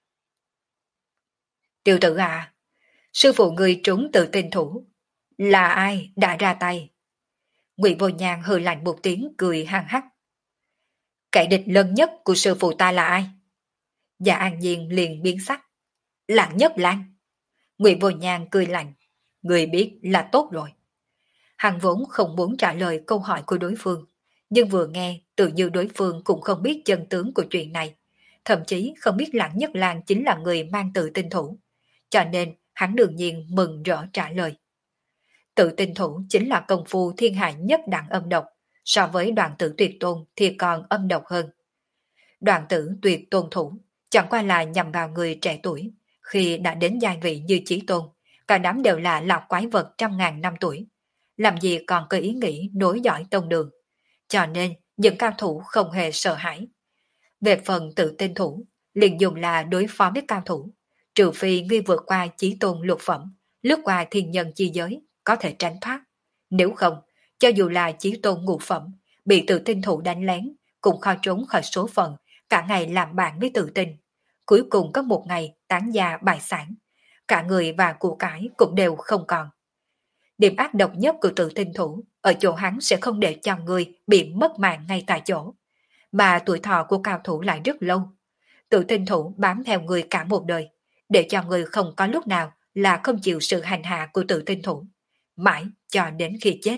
Tiểu tử à, sư phụ người trúng tự tin thủ, là ai đã ra tay? Ngụy Vô Nhan hừ lạnh một tiếng cười hăng hắc. Kẻ địch lớn nhất của sư phụ ta là ai? Dạ An Nhiên liền biến sắc. Lặng Nhất Lan. Ngụy Vô Nhan cười lạnh. Người biết là tốt rồi. Hắn vốn không muốn trả lời câu hỏi của đối phương, nhưng vừa nghe tự như đối phương cũng không biết chân tướng của chuyện này, thậm chí không biết Lặng Nhất Lan chính là người mang tự tin thủ, cho nên hắn đương nhiên mừng rỡ trả lời. Tự tin thủ chính là công phu thiên hạ nhất đẳng âm độc, so với Đoạn Tử Tuyệt Tôn thì còn âm độc hơn. Đoạn Tử Tuyệt Tôn thủ chẳng qua là nhằm vào người trẻ tuổi, khi đã đến giai vị như Chí Tôn, cả đám đều là lão quái vật trăm ngàn năm tuổi, làm gì còn có ý nghĩ nối dõi tông đường, cho nên những cao thủ không hề sợ hãi. Về phần tự tin thủ, liền dùng là đối phó với cao thủ, trừ phi ngươi vượt qua Chí Tôn lục phẩm, lướt qua thiên nhân chi giới, có thể tránh thoát. Nếu không, cho dù là Chí Tôn ngũ phẩm, bị tự tin thủ đánh lén, cũng khó trốn khỏi số phận, cả ngày làm bạn với tự tin. Cuối cùng có một ngày tán gia bại sản, cả người và của cải cũng đều không còn. Điểm ác độc nhất của tự tin thủ ở chỗ hắn sẽ không để cho người bị mất mạng ngay tại chỗ, mà tuổi thọ của cao thủ lại rất lâu. Tự tin thủ bám theo người cả một đời, để cho người không có lúc nào là không chịu sự hành hạ của tự tin thủ, mãi cho đến khi chết.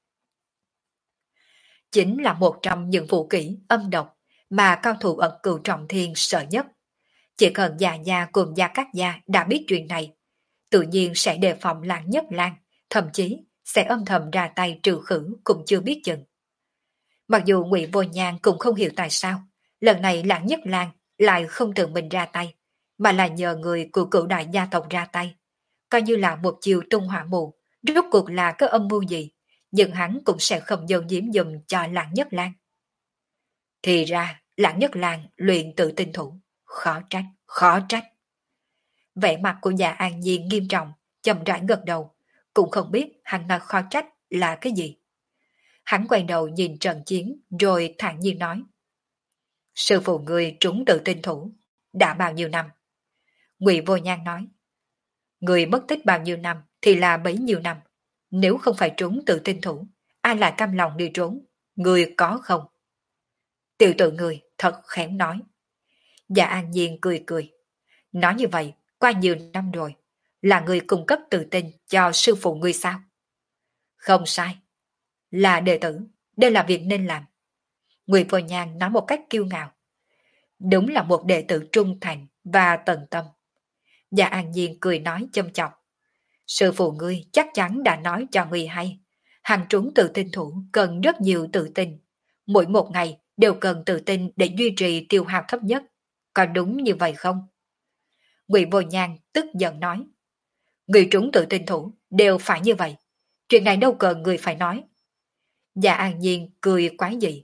Chính là một trong những vũ kỹ âm độc mà cao thủ ẩn cửu trọng thiên sợ nhất. Chỉ cần già gia cùng Gia Cát Gia đã biết chuyện này, tự nhiên sẽ đề phòng Lạng Nhất Lan, thậm chí sẽ âm thầm ra tay trừ khử cũng chưa biết chừng. Mặc dù Ngụy Vô Nhan cũng không hiểu tại sao, lần này Lạng Nhất Lan lại không tự mình ra tay, mà là nhờ người của cửu đại gia tộc ra tay. Coi như là một chiều tung hỏa mù, rốt cuộc là có âm mưu gì, nhưng hắn cũng sẽ không dâu diếm dùm cho Lạng Nhất Lan. Thì ra, Lạng Nhất Lan luyện tự tin thủ, khó trách, khó trách. Vẻ mặt của Dạ An Nhiên nghiêm trọng, chậm rãi gật đầu, cũng không biết hắn nói khó trách là cái gì. Hắn quay đầu nhìn trận chiến, rồi thản nhiên nói. Sư phụ người trúng tự tin thủ, đã bao nhiêu năm? Ngụy Vô Nhan nói. Người mất tích bao nhiêu năm thì là bấy nhiêu năm. Nếu không phải trúng tự tin thủ, ai lại cam lòng đi trốn? Người có không? Tiểu tự người thật khéo nói. Dạ An Nhiên cười cười. Nói như vậy, qua nhiều năm rồi, là người cung cấp tự tin cho sư phụ ngươi sao? Không sai. Là đệ tử, đây là việc nên làm. Ngụy Vô Nhan nói một cách kiêu ngạo. Đúng là một đệ tử trung thành và tận tâm. Dạ An Nhiên cười nói châm chọc. Sư phụ ngươi chắc chắn đã nói cho ngươi hay. Hàng trúng tự tin thủ cần rất nhiều tự tin. Mỗi một ngày đều cần tự tin để duy trì tiêu hao thấp nhất. Có đúng như vậy không? Ngụy Vô Nhan tức giận nói. Người trúng tự tin thủ đều phải như vậy. Chuyện này đâu cần người phải nói. Dạ An Nhiên cười quái dị.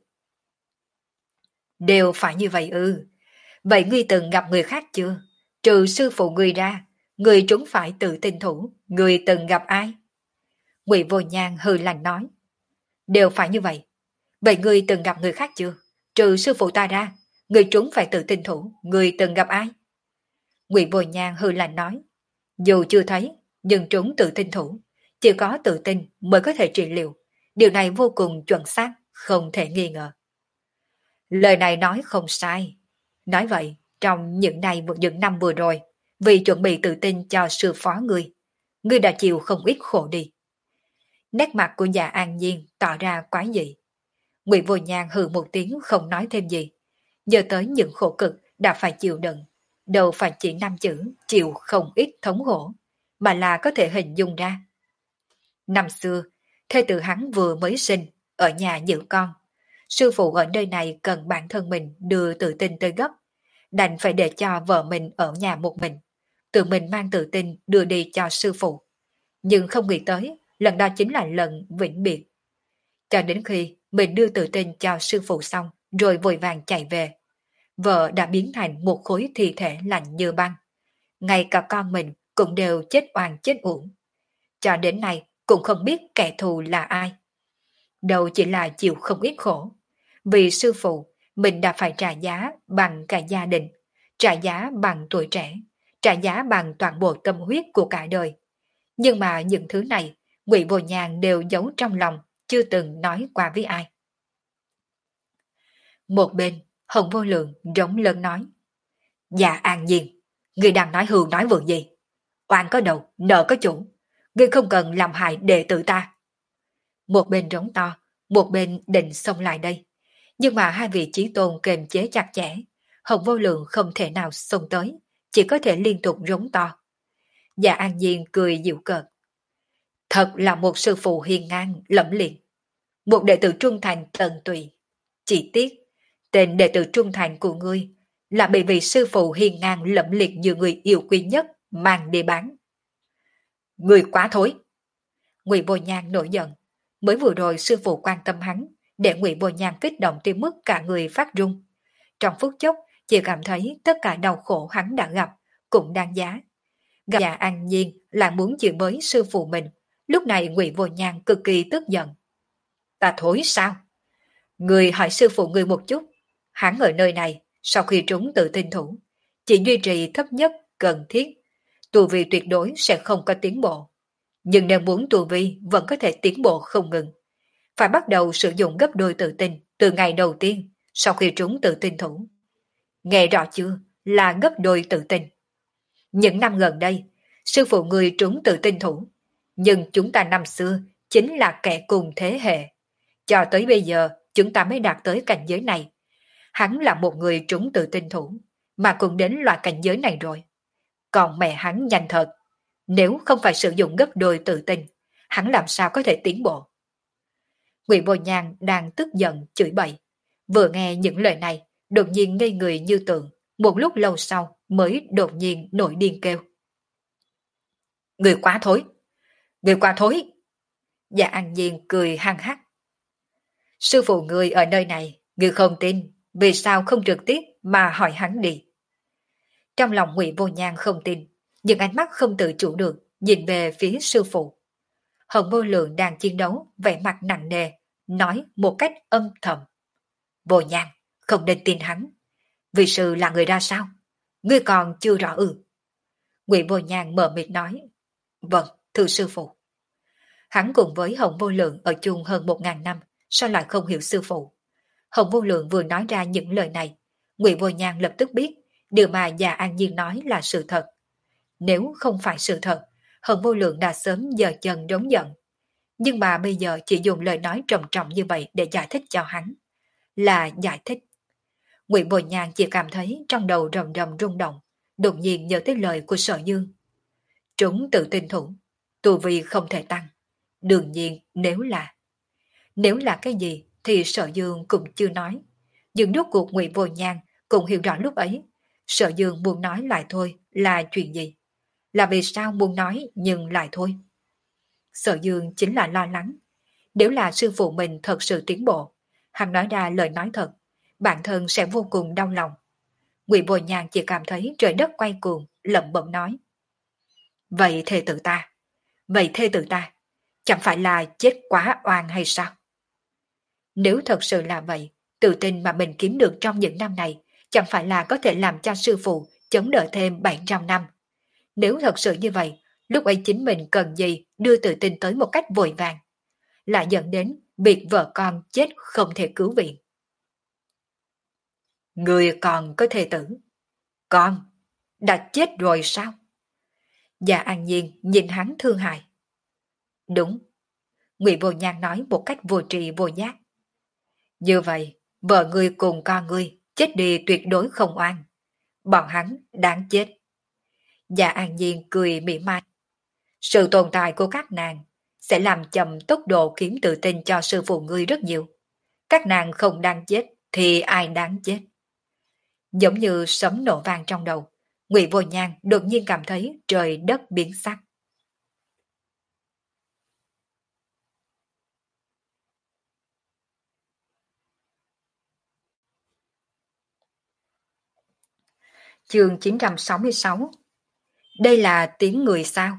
Đều phải như vậy ư. Vậy ngươi từng gặp người khác chưa? Trừ sư phụ ngươi ra, người trúng phải tự tin thủ, người từng gặp ai? Ngụy Vô Nhan hừ lạnh nói. Đều phải như vậy. Vậy ngươi từng gặp người khác chưa? Trừ sư phụ ta ra, người trúng phải tự tin thủ, người từng gặp ai? Ngụy Vô Nhan hừ lạnh nói. Dù chưa thấy, nhưng trúng tự tin thủ, chỉ có tự tin mới có thể trị liệu. Điều này vô cùng chuẩn xác, không thể nghi ngờ. Lời này nói không sai. Nói vậy, trong những ngày những năm vừa rồi, vì chuẩn bị tự tin cho sư phó ngươi, ngươi đã chịu không ít khổ đi. Nét mặt của già An Nhiên tỏ ra quái dị. Ngụy Vô Nhan hừ một tiếng không nói thêm gì. Giờ tới những khổ cực đã phải chịu đựng, đâu phải chỉ năm chữ chịu không ít thống khổ, mà là có thể hình dung ra. Năm xưa, thê tử hắn vừa mới sinh, ở nhà giữ con. Sư phụ ở nơi này cần bản thân mình đưa tự tin tới gấp, đành phải để cho vợ mình ở nhà một mình, tự mình mang tự tin đưa đi cho sư phụ. Nhưng không nghĩ tới, lần đó chính là lần vĩnh biệt. Cho đến khi mình đưa tự tin cho sư phụ xong, rồi vội vàng chạy về, vợ đã biến thành một khối thi thể lạnh như băng. Ngay cả con mình cũng đều chết oan chết uổng. Cho đến nay cũng không biết kẻ thù là ai. Đâu chỉ là chịu không ít khổ. Vì sư phụ, mình đã phải trả giá bằng cả gia đình, trả giá bằng tuổi trẻ, trả giá bằng toàn bộ tâm huyết của cả đời. Nhưng mà những thứ này, Ngụy Vô Nhàn đều giấu trong lòng, chưa từng nói qua với ai. Một bên, Hồng Vô Lượng rống lớn nói: Dạ An Nhiên, ngươi đang nói hưu nói vượng gì? Oan có đầu, nợ có chủ, ngươi không cần làm hại đệ tử ta. Một bên rống to, một bên định xông lại đây. Nhưng mà hai vị chí tôn kềm chế chặt chẽ, Hồng Vô Lượng không thể nào xông tới, chỉ có thể liên tục rống to. Dạ An Nhiên cười giễu cợt: Thật là một sư phụ hiền ngang, lẫm liệt, một đệ tử trung thành tận tụy. Chỉ tiếc, tên đệ tử trung thành của ngươi là bị vị sư phụ hiền ngang lẫm liệt như người yêu quý nhất mang đi bán. Người quá thối! Ngụy Vô Nhan nổi giận. Mới vừa rồi sư phụ quan tâm hắn, để Ngụy Vô Nhan kích động tới mức cả người phát run. Trong phút chốc, chỉ cảm thấy tất cả đau khổ hắn đã gặp cũng đáng giá. Gặp Dạ An Nhiên là muốn chuyện với sư phụ mình. Lúc này Ngụy Vô Nhan cực kỳ tức giận. Ta thối sao? Người hỏi sư phụ người một chút. Hắn ở nơi này, sau khi trúng tự tin thủ, chỉ duy trì thấp nhất cần thiết. Tu vi tuyệt đối sẽ không có tiến bộ. Nhưng nếu muốn tu vi vẫn có thể tiến bộ không ngừng. Phải bắt đầu sử dụng gấp đôi tự tin từ ngày đầu tiên sau khi trúng tự tin thủ. Nghe rõ chưa? Là gấp đôi tự tin. Những năm gần đây, sư phụ người trúng tự tin thủ. Nhưng chúng ta năm xưa chính là kẻ cùng thế hệ. Cho tới bây giờ chúng ta mới đạt tới cảnh giới này. Hắn là một người trúng tự tin thủ, mà cũng đến loại cảnh giới này rồi. Còn mẹ hắn nhanh thật. Nếu không phải sử dụng gấp đôi tự tin, hắn làm sao có thể tiến bộ? Ngụy Vô Nhan đang tức giận chửi bậy. Vừa nghe những lời này, đột nhiên ngây người như tượng. Một lúc lâu sau mới đột nhiên nổi điên kêu. Người quá thối! Người quá thối! Dạ An Nhiên cười hăng hắc. Sư phụ người ở nơi này, người không tin, vì sao không trực tiếp mà hỏi hắn đi? Trong lòng Ngụy Vô Nhan không tin, nhưng ánh mắt không tự chủ được, nhìn về phía sư phụ. Hồng Vô Lượng đang chiến đấu, vẻ mặt nặng nề, nói một cách âm thầm. Vô Nhan, không nên tin hắn. Vị sư là người ra sao? Ngươi còn chưa rõ ư? Ngụy Vô Nhan mờ mịt nói. Vâng, thưa sư phụ. Hắn cùng với Hồng Vô Lượng ở chung hơn một ngàn năm, sao lại không hiểu sư phụ? Hồng Vô Lượng vừa nói ra những lời này, Ngụy Vô Nhan lập tức biết điều mà già An Nhiên nói là sự thật. Nếu không phải sự thật, Hồng Vô Lượng đã sớm giơ chân đống giận. Nhưng mà bây giờ chỉ dùng lời nói trầm trọng như vậy để giải thích cho hắn. Là giải thích. Ngụy Vô Nhan chỉ cảm thấy trong đầu rầm rầm rung động, đột nhiên nhớ tới lời của Sở Dương. Trúng tự tin thủ, tu vi không thể tăng. Đương nhiên nếu là... Nếu là cái gì thì Sở Dương cũng chưa nói. Nhưng rốt cuộc Ngụy Vô Nhan cũng hiểu rõ lúc ấy. Sở Dương muốn nói lại thôi là chuyện gì? Là vì sao muốn nói nhưng lại thôi? Sở Dương chính là lo lắng. Nếu là sư phụ mình thật sự tiến bộ, hắn nói ra lời nói thật, bản thân sẽ vô cùng đau lòng. Ngụy Vô Nhan chỉ cảm thấy trời đất quay cuồng, lẩm bẩm nói. Vậy thê tử ta, vậy thê tử ta, chẳng phải là chết quá oan hay sao? Nếu thật sự là vậy, tự tin mà mình kiếm được trong những năm này, chẳng phải là có thể làm cho sư phụ chống đỡ thêm bảy trăm năm. Nếu thật sự như vậy, lúc ấy chính mình cần gì đưa tự tin tới một cách vội vàng, lại dẫn đến việc vợ con chết không thể cứu viện. Người còn có thê tử. Con, đã chết rồi sao? Dạ An Nhiên nhìn hắn thương hại. Đúng, Ngụy Vô Nhan nói một cách vô tri vô giác. Như vậy, vợ ngươi cùng con ngươi chết đi tuyệt đối không oan. Bọn hắn đáng chết. Dạ An Nhiên cười mỉa mai. Sự tồn tại của các nàng sẽ làm chậm tốc độ kiếm tự tin cho sư phụ ngươi rất nhiều. Các nàng không đáng chết thì ai đáng chết? Giống như sấm nổ vang trong đầu, Ngụy Vô Nhan đột nhiên cảm thấy trời đất biến sắc. Chương chín trăm sáu mươi sáu. Đây là tiếng người sao?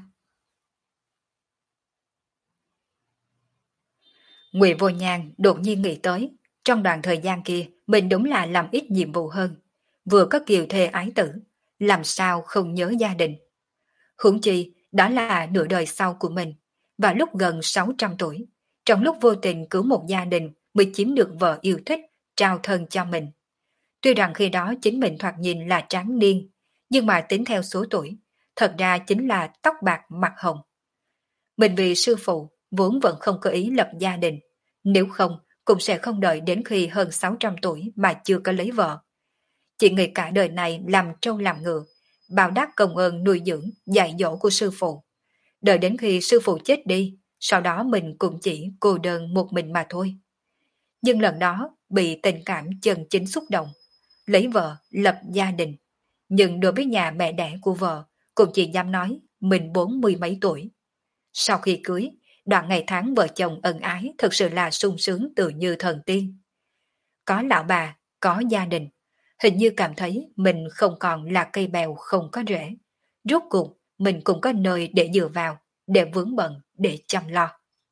Ngụy Vô Nhan đột nhiên nghĩ tới, trong đoạn thời gian kia mình đúng là làm ít nhiệm vụ hơn, vừa có kiều thê ái tử, làm sao không nhớ gia đình. Huống chi, đó là nửa đời sau của mình, và lúc gần sáu trăm tuổi, trong lúc vô tình cứu một gia đình mới chiếm được vợ yêu thích, trao thân cho mình. Tuy rằng khi đó chính mình thoạt nhìn là tráng niên, nhưng mà tính theo số tuổi, thật ra chính là tóc bạc mặt hồng. Mình vì sư phụ vốn vẫn không có ý lập gia đình, nếu không cũng sẽ không đợi đến khi hơn sáu trăm tuổi mà chưa có lấy vợ. Chỉ nghĩ cả đời này làm trâu làm ngựa, báo đáp công ơn nuôi dưỡng, dạy dỗ của sư phụ. Đợi đến khi sư phụ chết đi, sau đó mình cũng chỉ cô đơn một mình mà thôi. Nhưng lần đó bị tình cảm chân chính xúc động, lấy vợ, lập gia đình. Nhưng đối với nhà mẹ đẻ của vợ, cũng chỉ dám nói mình bốn mươi mấy tuổi. Sau khi cưới, đoạn ngày tháng vợ chồng ân ái thực sự là sung sướng tự như thần tiên. Có lão bà, có gia đình, hình như cảm thấy mình không còn là cây bèo không có rễ. Rốt cuộc, mình cũng có nơi để dựa vào, để vướng bận, để chăm lo.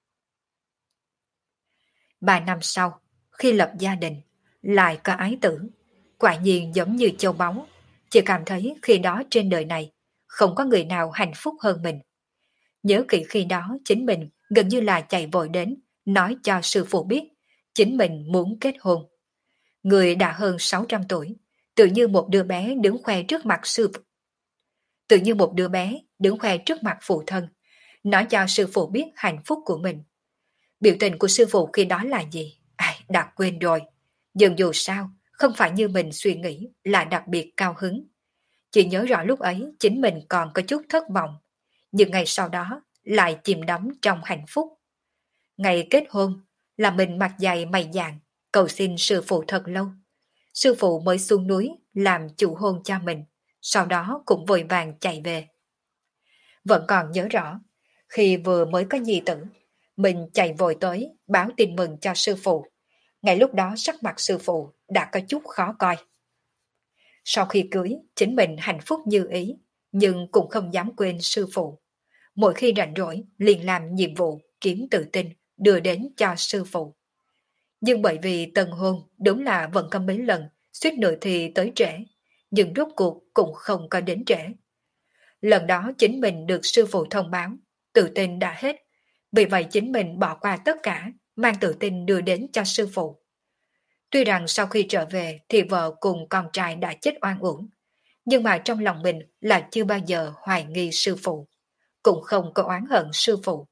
Ba năm sau, khi lập gia đình, lại có ái tử, quả nhiên giống như châu báu. Chỉ cảm thấy khi đó trên đời này, không có người nào hạnh phúc hơn mình. Nhớ kỹ khi đó chính mình gần như là chạy vội đến, nói cho sư phụ biết, chính mình muốn kết hôn. Người đã hơn sáu trăm tuổi, tự như một đứa bé đứng khoe trước mặt sư phụ. Tự như một đứa bé đứng khoe trước mặt phụ thân, nói cho sư phụ biết hạnh phúc của mình. Biểu tình của sư phụ khi đó là gì? Ai, đã quên rồi. Nhưng dù sao, không phải như mình suy nghĩ là đặc biệt cao hứng. Chỉ nhớ rõ lúc ấy chính mình còn có chút thất vọng. Nhưng ngày sau đó lại chìm đắm trong hạnh phúc. Ngày kết hôn là mình mặt dày mày dạn, cầu xin sư phụ thật lâu. Sư phụ mới xuống núi làm chủ hôn cho mình, sau đó cũng vội vàng chạy về. Vẫn còn nhớ rõ, khi vừa mới có nhi tử, mình chạy vội tới báo tin mừng cho sư phụ. Ngay lúc đó sắc mặt sư phụ đã có chút khó coi. Sau khi cưới, chính mình hạnh phúc như ý, nhưng cũng không dám quên sư phụ. Mỗi khi rảnh rỗi, liền làm nhiệm vụ kiếm tự tin đưa đến cho sư phụ. Nhưng bởi vì tân hôn đúng là vẫn có mấy lần suýt nữa thì tới trễ, nhưng rốt cuộc cũng không có đến trễ. Lần đó chính mình được sư phụ thông báo, tự tin đã hết, vì vậy chính mình bỏ qua tất cả, mang tự tin đưa đến cho sư phụ. Tuy rằng sau khi trở về thì vợ cùng con trai đã chết oan uổng, nhưng mà trong lòng mình là chưa bao giờ hoài nghi sư phụ, cũng không có oán hận sư phụ.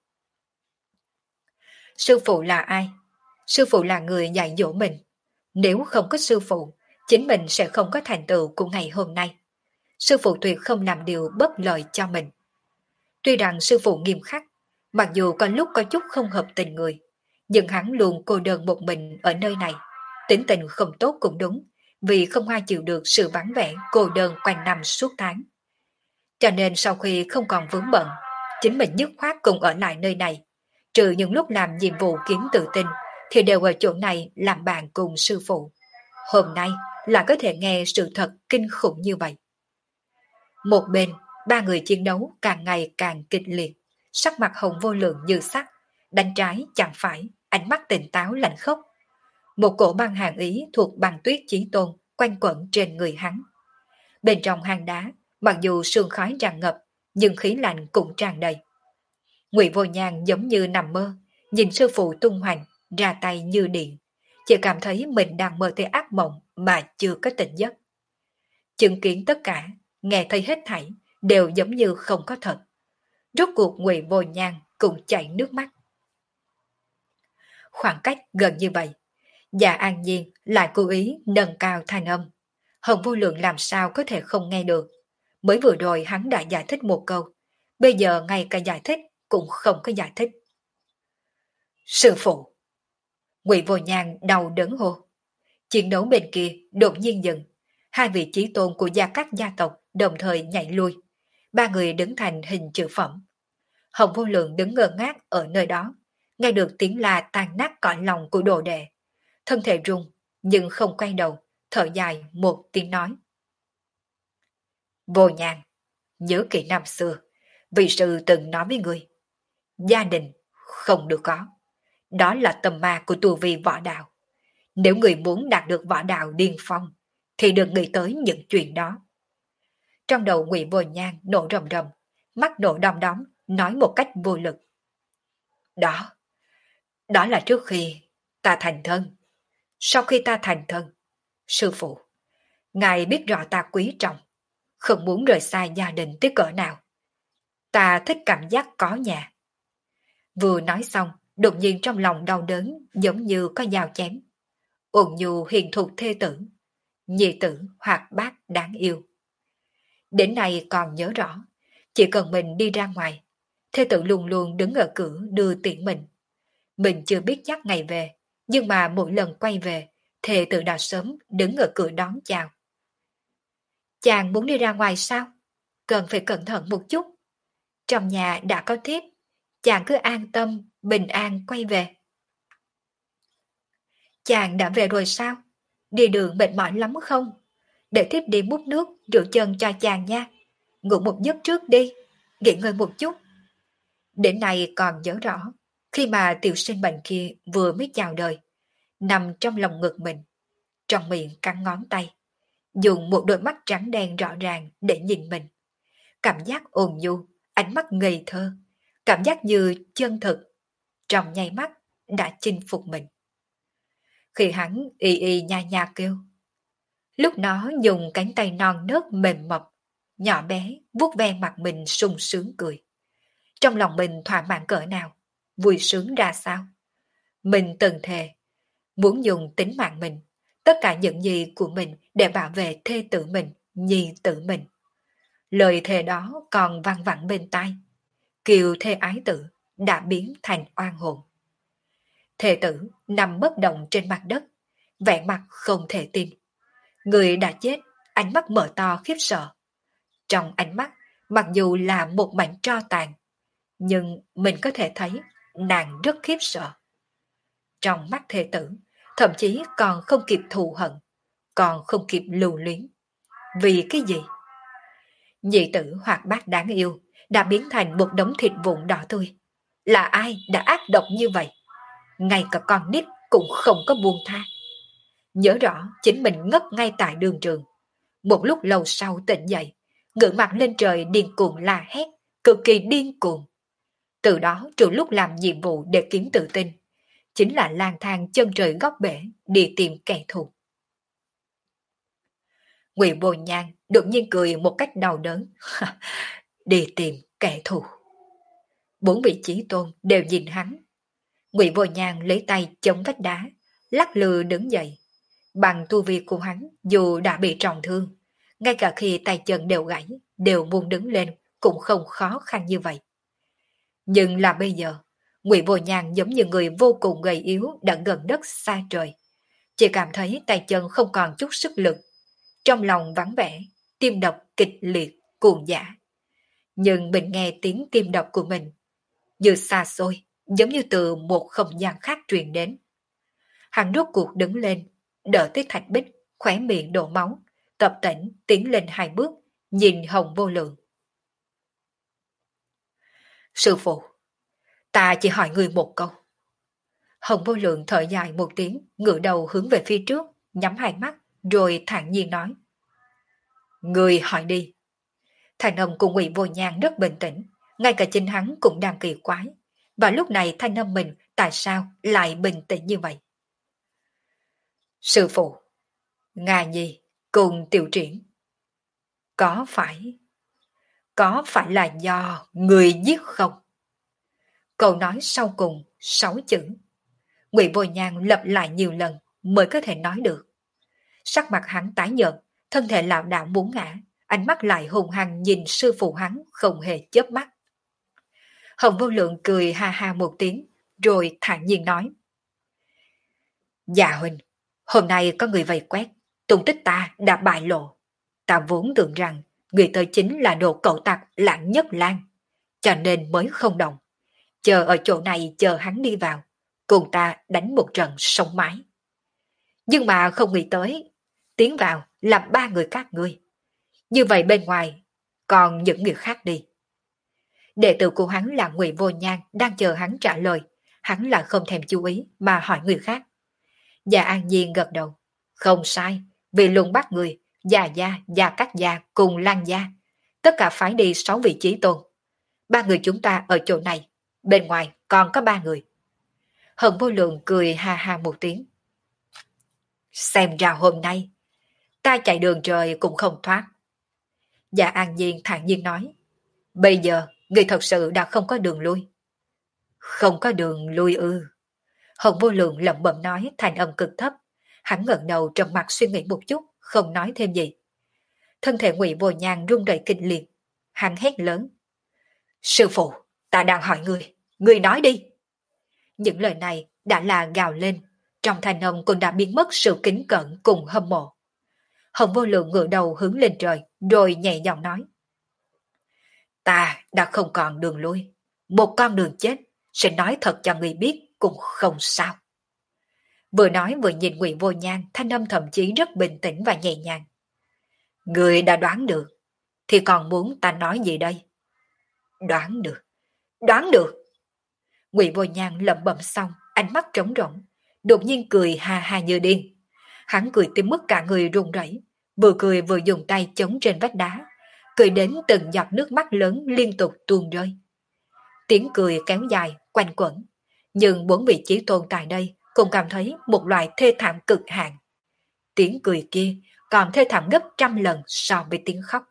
Sư phụ là ai? Sư phụ là người dạy dỗ mình. Nếu không có sư phụ, chính mình sẽ không có thành tựu của ngày hôm nay. Sư phụ tuyệt không làm điều bất lợi cho mình. Tuy rằng sư phụ nghiêm khắc, mặc dù có lúc có chút không hợp tình người, nhưng hắn luôn cô đơn một mình ở nơi này. Tính tình không tốt cũng đúng, vì không ai chịu được sự vắng vẻ cô đơn quanh năm suốt tháng. Cho nên sau khi không còn vướng bận, chính mình dứt khoát cùng ở lại nơi này. Trừ những lúc làm nhiệm vụ kiếm tự tin, thì đều ở chỗ này làm bạn cùng sư phụ. Hôm nay là có thể nghe sự thật kinh khủng như vậy. Một bên, ba người chiến đấu càng ngày càng kịch liệt, sắc mặt hồng vô lượng như sắt, đánh trái chẳng phải, ánh mắt tỉnh táo lạnh khốc. Một cổ băng hàn ý thuộc băng tuyết chí tôn quanh quẩn trên người hắn. Bên trong hang đá, mặc dù sương khói tràn ngập, nhưng khí lạnh cũng tràn đầy. Ngụy Vô Nhan giống như nằm mơ, nhìn sư phụ tung hoành, ra tay như điện, chỉ cảm thấy mình đang mơ thấy ác mộng mà chưa có tỉnh giấc. Chứng kiến tất cả, nghe thấy hết thảy, đều giống như không có thật. Rốt cuộc Ngụy Vô Nhan cũng chảy nước mắt. Khoảng cách gần như vậy, Dạ An Nhiên lại cố ý nâng cao thanh âm. Hồng Vô Lượng làm sao có thể không nghe được. Mới vừa rồi hắn đã giải thích một câu, bây giờ ngay cả giải thích cũng không có giải thích. Sư phụ! Ngụy Vô Nhan đau đớn hô. Chiến đấu bên kia đột nhiên dừng. Hai vị chí tôn của gia các gia tộc đồng thời nhảy lui. Ba người đứng thành hình chữ phẩm. Hồng Vô Lượng đứng ngơ ngác ở nơi đó, nghe được tiếng la tan nát cõi lòng của đồ đệ. Thân thể rung, nhưng không quay đầu, thở dài một tiếng nói. Vô Nhan, nhớ kỹ năm xưa, vị sư từng nói với người, gia đình không được có. Đó là tầm ma của tu vi võ đạo. Nếu người muốn đạt được võ đạo điên phong, thì đừng nghĩ tới những chuyện đó. Trong đầu Ngụy Vô Nhan nổ rầm rầm, mắt nổ đom đóm, nói một cách vô lực. Đó, đó là trước khi ta thành thân. Sau khi ta thành thân, sư phụ, ngài biết rõ ta quý trọng, không muốn rời xa gia đình tới cỡ nào. Ta thích cảm giác có nhà. Vừa nói xong, đột nhiên trong lòng đau đớn giống như có dao chém. Ôn nhu hiền thục thê tử, nhi tử hoạt bát đáng yêu. Đến nay còn nhớ rõ, chỉ cần mình đi ra ngoài, thê tử luôn luôn đứng ở cửa đưa tiễn mình. Mình chưa biết chắc ngày về, nhưng mà mỗi lần quay về, thê tử đã sớm đứng ở cửa đón chào. Chàng muốn đi ra ngoài sao? Cần phải cẩn thận một chút. Trong nhà đã có thiếp, chàng cứ an tâm, bình an quay về. Chàng đã về rồi sao? Đi đường mệt mỏi lắm không? Để thiếp đi múc nước, rửa chân cho chàng nha. Ngủ một giấc trước đi, nghỉ ngơi một chút. Đến nay còn nhớ rõ, khi mà tiểu sinh bệnh kia vừa mới chào đời, nằm trong lòng ngực mình, trong miệng cắn ngón tay, dùng một đôi mắt trắng đen rõ ràng để nhìn mình. Cảm giác ôn nhu, ánh mắt ngây thơ, cảm giác như chân thực, trong nháy mắt đã chinh phục mình. Khi hắn y y nha nha kêu, lúc nó dùng cánh tay non nớt mềm mập, nhỏ bé vuốt ve mặt mình sung sướng cười. Trong lòng mình thỏa mãn cỡ nào, vui sướng ra sao. Mình từng thề, muốn dùng tính mạng mình, tất cả những gì của mình để bảo vệ thê tử mình, nhi tử mình. Lời thề đó còn vang vẳng bên tai. Kiều thê ái tử đã biến thành oan hồn. Thê tử nằm bất động trên mặt đất, vẻ mặt không thể tin. Người đã chết, ánh mắt mở to khiếp sợ. Trong ánh mắt, mặc dù là một mảnh tro tàn, nhưng mình có thể thấy nàng rất khiếp sợ. Trong mắt thê tử, thậm chí còn không kịp thù hận, còn không kịp lưu luyến. Vì cái gì? Nhị tử hoạt bát đáng yêu đã biến thành một đống thịt vụn đỏ tươi. Là ai đã ác độc như vậy? Ngay cả con nít cũng không có buông tha. Nhớ rõ chính mình ngất ngay tại đường trường. Một lúc lâu sau tỉnh dậy, ngửa mặt lên trời điên cuồng la hét, cực kỳ điên cuồng. Từ đó trừ lúc làm nhiệm vụ để kiếm tự tin, chính là lang thang chân trời góc bể đi tìm kẻ thù. Ngụy Vô Nhan đột nhiên cười một cách đau đớn. Đi tìm kẻ thù. Bốn vị chí tôn đều nhìn hắn. Ngụy Vô Nhan lấy tay chống vách đá, lắc lư đứng dậy. Bằng tu vi của hắn dù đã bị trọng thương, ngay cả khi tay chân đều gãy, đều muốn đứng lên cũng không khó khăn như vậy. Nhưng là bây giờ, Ngụy Vô Nhan giống như người vô cùng gầy yếu đã gần đất xa trời. Chỉ cảm thấy tay chân không còn chút sức lực. Trong lòng vắng vẻ, tim đập kịch liệt, cuồng dã. Nhưng mình nghe tiếng tim đập của mình, như xa xôi, giống như từ một không gian khác truyền đến. Hắn rốt cuộc đứng lên, đỡ tới Thạch Bích, khóe miệng đổ máu, tập tỉnh tiến lên hai bước, nhìn Hồng Vô Lượng. Sư phụ, ta chỉ hỏi người một câu. Hồng Vô Lượng thở dài một tiếng, ngửa đầu hướng về phía trước, nhắm hai mắt, rồi thản nhiên nói. Người hỏi đi. Thanh âm của Ngụy Vô Nhan rất bình tĩnh, ngay cả chính hắn cũng đang kỳ quái. Và lúc này thanh âm mình tại sao lại bình tĩnh như vậy? Sư phụ, Nga Nhi cùng Tiểu Triển, có phải có phải là do người giết không? Câu nói sau cùng, sáu chữ. Ngụy Vô Nhan lặp lại nhiều lần mới có thể nói được. Sắc mặt hắn tái nhợt, thân thể lảo đảo muốn ngã, ánh mắt lại hùng hăng nhìn sư phụ hắn không hề chớp mắt. Hồng Vô Lượng cười ha ha một tiếng, rồi thản nhiên nói. Dạ huynh, hôm nay có người vây quét, tung tích ta đã bại lộ. Ta vốn tưởng rằng người tới chính là đồ cậu tặc Lãng Nhất Lang, cho nên mới không động. Chờ ở chỗ này chờ hắn đi vào, cùng ta đánh một trận sống mái. Nhưng mà không nghĩ tới, tiến vào là ba người các ngươi. Như vậy bên ngoài, còn những người khác đi. Đệ tử của hắn là Ngụy Vô Nhan đang chờ hắn trả lời, hắn là không thèm chú ý mà hỏi người khác. Gia An Nhiên gật đầu. Không sai, vì luôn bắt người, Gia Gia, Gia Cát Gia cùng Lan Gia. Tất cả phải đi sáu vị trí tôn. Ba người chúng ta ở chỗ này, bên ngoài còn có ba người. Hận Vô Lượng cười ha ha một tiếng. Xem ra hôm nay, ta chạy đường trời cũng không thoát. Gia An Nhiên thản nhiên nói. Bây giờ, người thật sự đã không có đường lui. Không có đường lui ư. Hồng Vô Lượng lẩm bẩm nói thành âm cực thấp. Hắn ngẩng đầu trầm mặt suy nghĩ một chút, không nói thêm gì. Thân thể Ngụy Vô Nhan run rẩy kịch liệt. Hắn hét lớn. Sư phụ, ta đang hỏi ngươi, ngươi nói đi. Những lời này đã là gào lên, trong thanh âm cũng đã biến mất sự kính cẩn cùng hâm mộ. Hồng Vô Lượng ngửa đầu hướng lên trời, rồi nhẹ giọng nói. Ta đã không còn đường lui. Một con đường chết, sẽ nói thật cho người biết cũng không sao. Vừa nói vừa nhìn Ngụy Vô Nhan, thanh âm thậm chí rất bình tĩnh và nhẹ nhàng. Người đã đoán được, thì còn muốn ta nói gì đây? Đoán được, đoán được. Ngụy Vô Nhan lẩm bẩm xong, ánh mắt trống rỗng, đột nhiên cười ha ha như điên. Hắn cười tới mức cả người run rẩy, vừa cười vừa dùng tay chống trên vách đá, cười đến từng giọt nước mắt lớn liên tục tuôn rơi. Tiếng cười kéo dài, quanh quẩn, nhưng bốn vị chí tôn tại đây cũng cảm thấy một loại thê thảm cực hạn. Tiếng cười kia còn thê thảm gấp trăm lần so với tiếng khóc.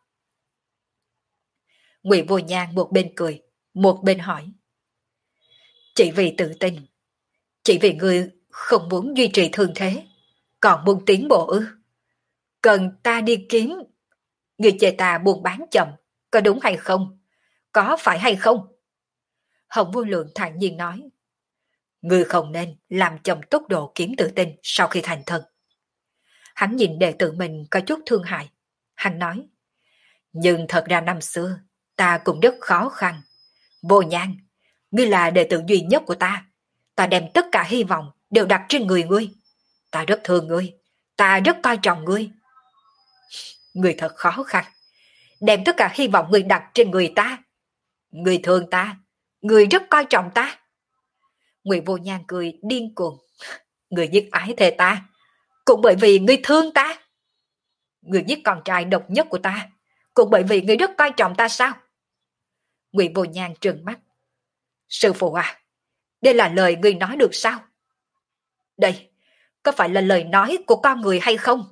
Ngụy Vô Nhan một bên cười, một bên hỏi. Chỉ vì tự tin, chỉ vì người không muốn duy trì thương thế, còn muốn tiến bộ ư? Cần ta đi kiếm. Người chê ta buôn bán chậm, có đúng hay không? Có phải hay không? Hồng Vô Lượng thản nhiên nói. Người không nên làm chậm tốc độ kiếm tự tin sau khi thành thân. Hắn nhìn đệ tử mình có chút thương hại. Hắn nói. Nhưng thật ra năm xưa, ta cũng rất khó khăn. Vô Nhan, ngươi là đệ tử duy nhất của ta. Ta đem tất cả hy vọng đều đặt trên người ngươi. Ta rất thương ngươi. Ta rất coi trọng ngươi. Ngươi thật khó khăn. Đem tất cả hy vọng ngươi đặt trên người ta. Ngươi thương ta. Ngươi rất coi trọng ta. Ngụy Vô Nhan cười điên cuồng. Ngươi giết ái thề ta. Cũng bởi vì ngươi thương ta. Ngươi giết con trai độc nhất của ta. Cũng bởi vì ngươi rất coi trọng ta sao? Ngụy Vô Nhan trừng mắt. Sư phụ à, đây là lời ngươi nói được sao? Đây, có phải là lời nói của con người hay không?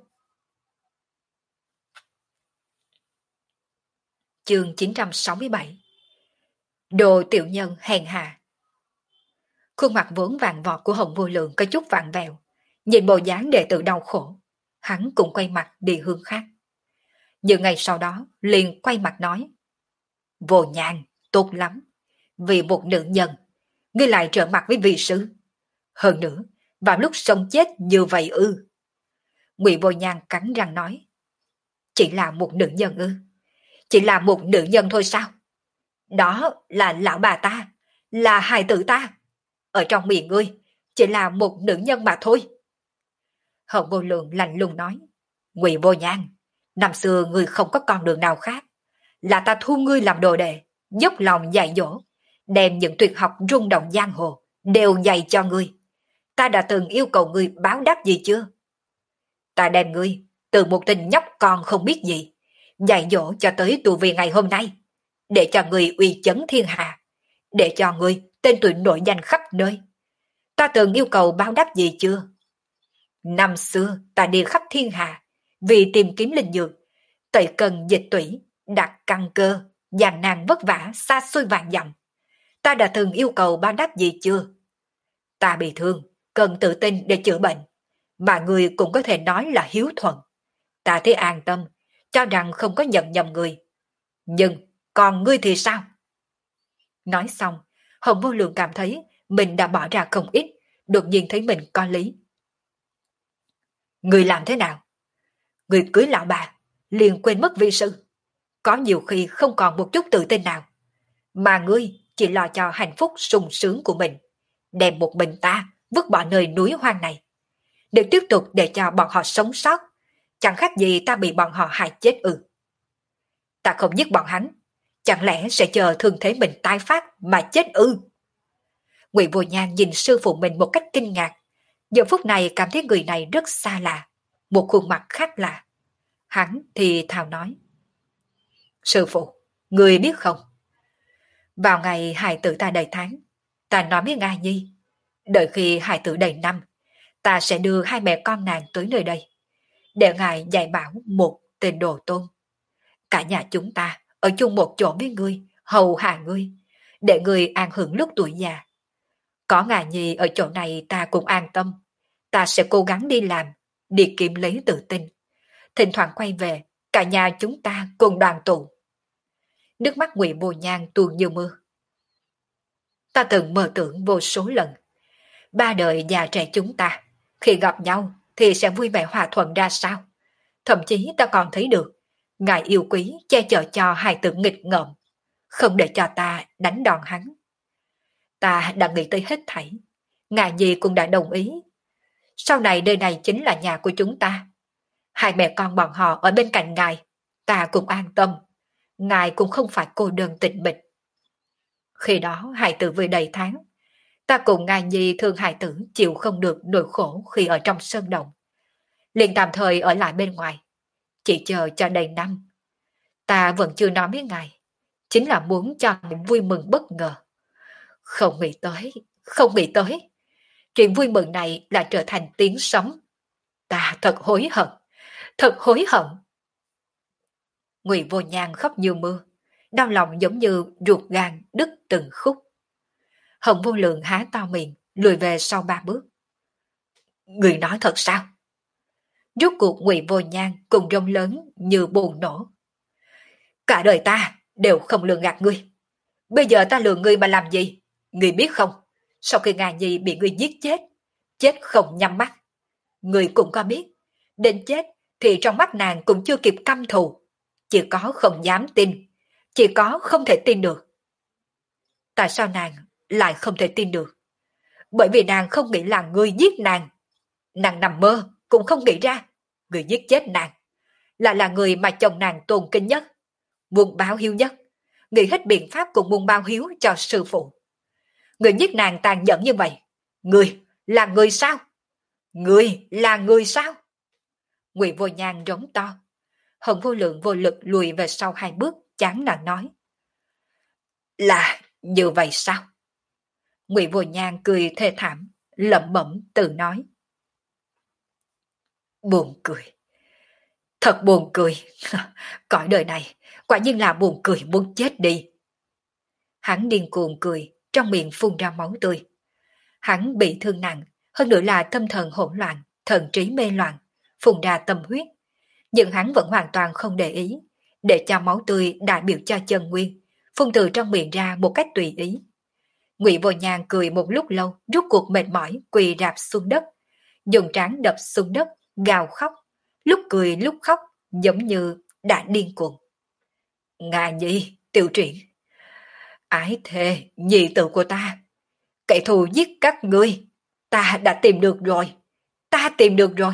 Chương chín trăm sáu mươi bảy. Đồ tiểu nhân hèn hạ. Khuôn mặt vốn vàng vọt của Hồng Vô Lượng có chút vặn vẹo, nhìn bộ dáng đệ tử đau khổ, hắn cũng quay mặt đi hướng khác. Nhưng ngày sau đó liền quay mặt nói. Vô Nhan, tốt lắm. Vì một nữ nhân, ngươi lại trở mặt với vị sư. Hơn nữa, vào lúc sống chết như vậy ư? Ngụy Vô Nhan cắn răng nói. Chỉ là một nữ nhân ư? Chỉ là một nữ nhân thôi sao? Đó là lão bà ta, là hài tử ta. Ở trong miệng ngươi, chỉ là một nữ nhân mà thôi. Hồng Vô Lượng lạnh lùng nói. Ngụy Vô Nhan, năm xưa ngươi không có con đường nào khác. Là ta thu ngươi làm đồ đệ, dốc lòng dạy dỗ, đem những tuyệt học rung động giang hồ, đều dạy cho ngươi. Ta đã từng yêu cầu ngươi báo đáp gì chưa? Ta đem ngươi, từ một tên nhóc con không biết gì, dạy dỗ cho tới tù vì ngày hôm nay, để cho ngươi uy chấn thiên hạ, để cho ngươi tên tuổi nổi danh khắp nơi. Ta từng yêu cầu báo đáp gì chưa? Năm xưa ta đi khắp thiên hạ, vì tìm kiếm linh dược, tẩy cần dịch tủy, đặt căn cơ, gian nan vất vả xa xôi vạn dặm. Ta đã từng yêu cầu báo đáp gì chưa? Ta bị thương, cần tự tin để chữa bệnh, mà người cũng có thể nói là hiếu thuận. Ta thấy an tâm, cho rằng không có nhận nhầm người. Nhưng, còn ngươi thì sao? Nói xong, Hồng Vô Lượng cảm thấy mình đã bỏ ra không ít, đột nhiên thấy mình có lý. Ngươi làm thế nào? Ngươi cưới lão bà, liền quên mất vi sư. Có nhiều khi không còn một chút tự tin nào. Mà ngươi chỉ lo cho hạnh phúc sung sướng của mình, đem một mình ta vứt bỏ nơi núi hoang này. Để tiếp tục để cho bọn họ sống sót, chẳng khác gì ta bị bọn họ hại chết ư. Ta không giết bọn hắn, chẳng lẽ sẽ chờ thương thế mình tái phát mà chết ư? Ngụy Vô Nhan nhìn sư phụ mình một cách kinh ngạc, giờ phút này cảm thấy người này rất xa lạ, một khuôn mặt khác lạ. Hắn thì thào nói: Sư phụ, người biết không? Vào ngày hài tử ta đầy tháng, ta nói với Nga Nhi, đợi khi hài tử đầy năm, ta sẽ đưa hai mẹ con nàng tới nơi đây, để ngài dạy bảo một tên đồ tôn. Cả nhà chúng ta ở chung một chỗ với ngươi, hầu hạ ngươi, để ngươi an hưởng lúc tuổi già. Có Nga Nhi ở chỗ này ta cũng an tâm. Ta sẽ cố gắng đi làm, đi kiếm lấy tự tin. Thỉnh thoảng quay về, cả nhà chúng ta cùng đoàn tụ. Nước mắt Ngụy Vô Nhan tuôn như mưa. Ta từng mơ tưởng vô số lần, ba đời già trẻ chúng ta, khi gặp nhau thì sẽ vui vẻ hòa thuận ra sao. Thậm chí ta còn thấy được, ngài yêu quý che chở cho hài tử nghịch ngợm, không để cho ta đánh đòn hắn. Ta đã nghĩ tới hết thảy, ngài Nhi cũng đã đồng ý. Sau này nơi này chính là nhà của chúng ta. Hai mẹ con bọn họ ở bên cạnh ngài, ta cũng an tâm. Ngài cũng không phải cô đơn tịch mịch. Khi đó hài tử vừa đầy tháng, ta cùng ngài Nhi thương hài tử chịu không được nỗi khổ khi ở trong sơn động, liền tạm thời ở lại bên ngoài, chỉ chờ cho đầy năm. Ta vẫn chưa nói với ngài, chính là muốn cho ngài vui mừng bất ngờ. Không nghĩ tới, không nghĩ tới, chuyện vui mừng này lại trở thành tiếng sấm. Ta thật hối hận, thật hối hận. Ngụy Vô Nhan khóc như mưa, đau lòng giống như ruột gan đứt từng khúc. Hồng Vô Lượng há to miệng, lùi về sau ba bước. Người nói thật sao? Rốt cuộc Ngụy Vô Nhan cùng rông lớn như bùng nổ. Cả đời ta đều không lừa gạt ngươi. Bây giờ ta lừa ngươi mà làm gì? Ngươi biết không? Sau khi Nga Nhi bị ngươi giết chết, chết không nhắm mắt. Ngươi cũng có biết, đến chết thì trong mắt nàng cũng chưa kịp căm thù. Chỉ có không dám tin, chỉ có không thể tin được. Tại sao nàng lại không thể tin được? Bởi vì nàng không nghĩ là ngươi giết nàng. Nàng nằm mơ cũng không nghĩ ra người giết chết nàng là là người mà chồng nàng tôn kính nhất, muốn báo hiếu nhất, nghĩ hết biện pháp cùng muốn báo hiếu cho sư phụ. Người giết nàng tàn nhẫn như vậy, người là người sao? Người là người sao? Ngụy Vô Nhan rống to. Hồng Vô Lượng vô lực lùi về sau hai bước, chán nản nói: Là như vậy sao? Ngụy Vô Nhan cười thê thảm, lẩm bẩm tự nói: Buồn cười, thật buồn cười. Cõi đời này quả nhiên là buồn cười muốn chết đi. Hắn điên cuồng cười, trong miệng phun ra máu tươi. Hắn bị thương nặng, hơn nữa là tâm thần hỗn loạn, thần trí mê loạn, phun ra tâm huyết. Nhưng hắn vẫn hoàn toàn không để ý, để cho máu tươi đại biểu cho chân nguyên, phun từ trong miệng ra một cách tùy ý. Ngụy Vô Nhan cười một lúc lâu, rút cuộc mệt mỏi quỳ rạp xuống đất, dùng trán đập xuống đất, gào khóc, lúc cười lúc khóc, giống như đã điên cuồng. Nga Nhi, Tiểu Truyện, ái thề, nhị tử của ta, kẻ thù giết các ngươi, ta đã tìm được rồi, ta tìm được rồi.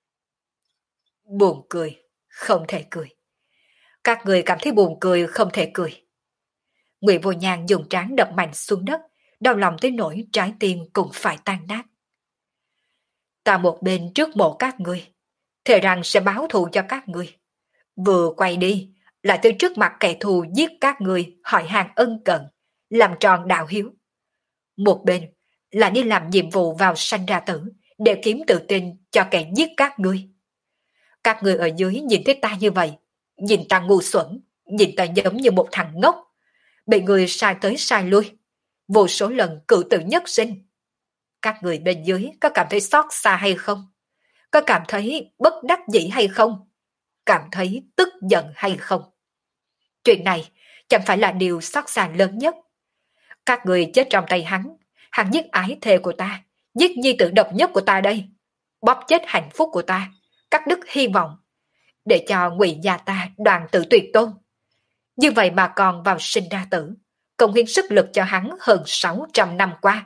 Buồn cười, không thể cười. Các người cảm thấy buồn cười, không thể cười. Ngụy Vô Nhan dùng trán đập mạnh xuống đất, đau lòng tới nỗi trái tim cũng phải tan nát. Ta một bên trước mộ các ngươi, thề rằng sẽ báo thù cho các ngươi. Vừa quay đi, lại tới trước mặt kẻ thù giết các ngươi, hỏi hàng ân cần, làm tròn đạo hiếu. Một bên là đi làm nhiệm vụ vào sanh ra tử, để kiếm tự tin cho kẻ giết các ngươi. Các ngươi ở dưới nhìn thấy ta như vậy, nhìn ta ngu xuẩn, nhìn ta giống như một thằng ngốc, bị người sai tới sai lui, vô số lần cự tử nhất sinh. Các người bên dưới có cảm thấy xót xa hay không? Có cảm thấy bất đắc dĩ hay không? Cảm thấy tức giận hay không? Chuyện này chẳng phải là điều xót xa lớn nhất. Các người chết trong tay hắn, hắn giết ái thề của ta, giết nhi tử độc nhất của ta đây, bóp chết hạnh phúc của ta, cắt đứt hy vọng, để cho Ngụy gia ta đoàn tử tuyệt tôn. Như vậy mà còn vào sinh ra tử, cống hiến sức lực cho hắn hơn sáu trăm năm qua.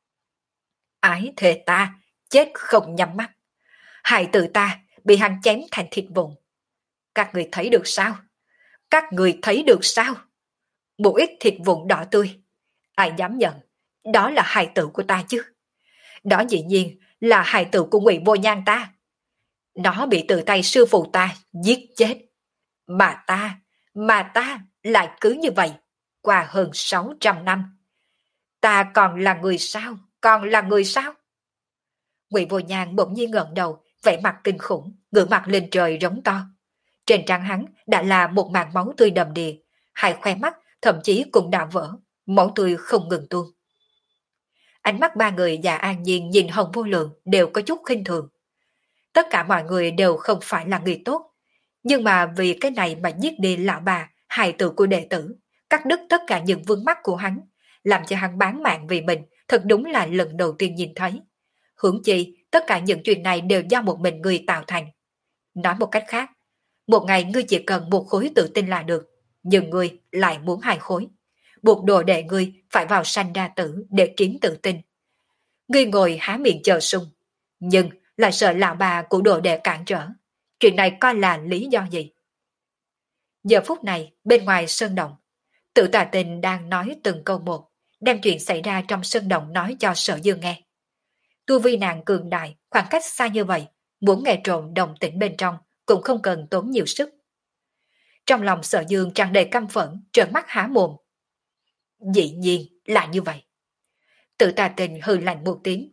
Ái thề ta chết không nhắm mắt, hài tử ta bị hắn chém thành thịt vụn. Các người thấy được sao? Các người thấy được sao? Một ít thịt vụn đỏ tươi, ai dám nhận đó là hài tử của ta chứ? Đó dĩ nhiên là hài tử của Ngụy Vô Nhan ta. Nó bị từ tay sư phụ ta giết chết. Mà ta, mà ta lại cứ như vậy, qua hơn sáu trăm năm. Ta còn là người sao? Còn là người sao? Ngụy Vô Nhan bỗng nhiên ngẩng đầu, vẻ mặt kinh khủng, ngửa mặt lên trời rống to. Trên trán hắn đã là một mảng máu tươi đầm đìa, hai khoe mắt thậm chí cũng đã vỡ, máu tươi không ngừng tuôn. Ánh mắt ba người và An Nhiên nhìn Hồng Vô Lượng đều có chút khinh thường. Tất cả mọi người đều không phải là người tốt, nhưng mà vì cái này mà giết đi lão bà, hài tử của đệ tử, cắt đứt tất cả những vương mắc của hắn, làm cho hắn bán mạng vì mình, thật đúng là lần đầu tiên nhìn thấy. Huống chi, tất cả những chuyện này đều do một mình ngươi tạo thành. Nói một cách khác, một ngày ngươi chỉ cần một khối tự tin là được, nhưng ngươi lại muốn hai khối. Buộc đồ đệ ngươi phải vào sanh ra tử để kiếm tự tin. Ngươi ngồi há miệng chờ sung, nhưng lại sợ lão bà của đồ đệ cản trở. Chuyện này coi là lý do gì? Giờ phút này, bên ngoài sơn động, Tự Tà Tình đang nói từng câu một, đem chuyện xảy ra trong sơn động nói cho Sở Dương nghe. Tu vi nàng cường đại, khoảng cách xa như vậy, muốn nghe trộm đồng tĩnh bên trong cũng không cần tốn nhiều sức. Trong lòng Sở Dương tràn đầy căm phẫn, trợn mắt há mồm. Dĩ nhiên là như vậy. Tự Tà Tình hừ lạnh một tiếng.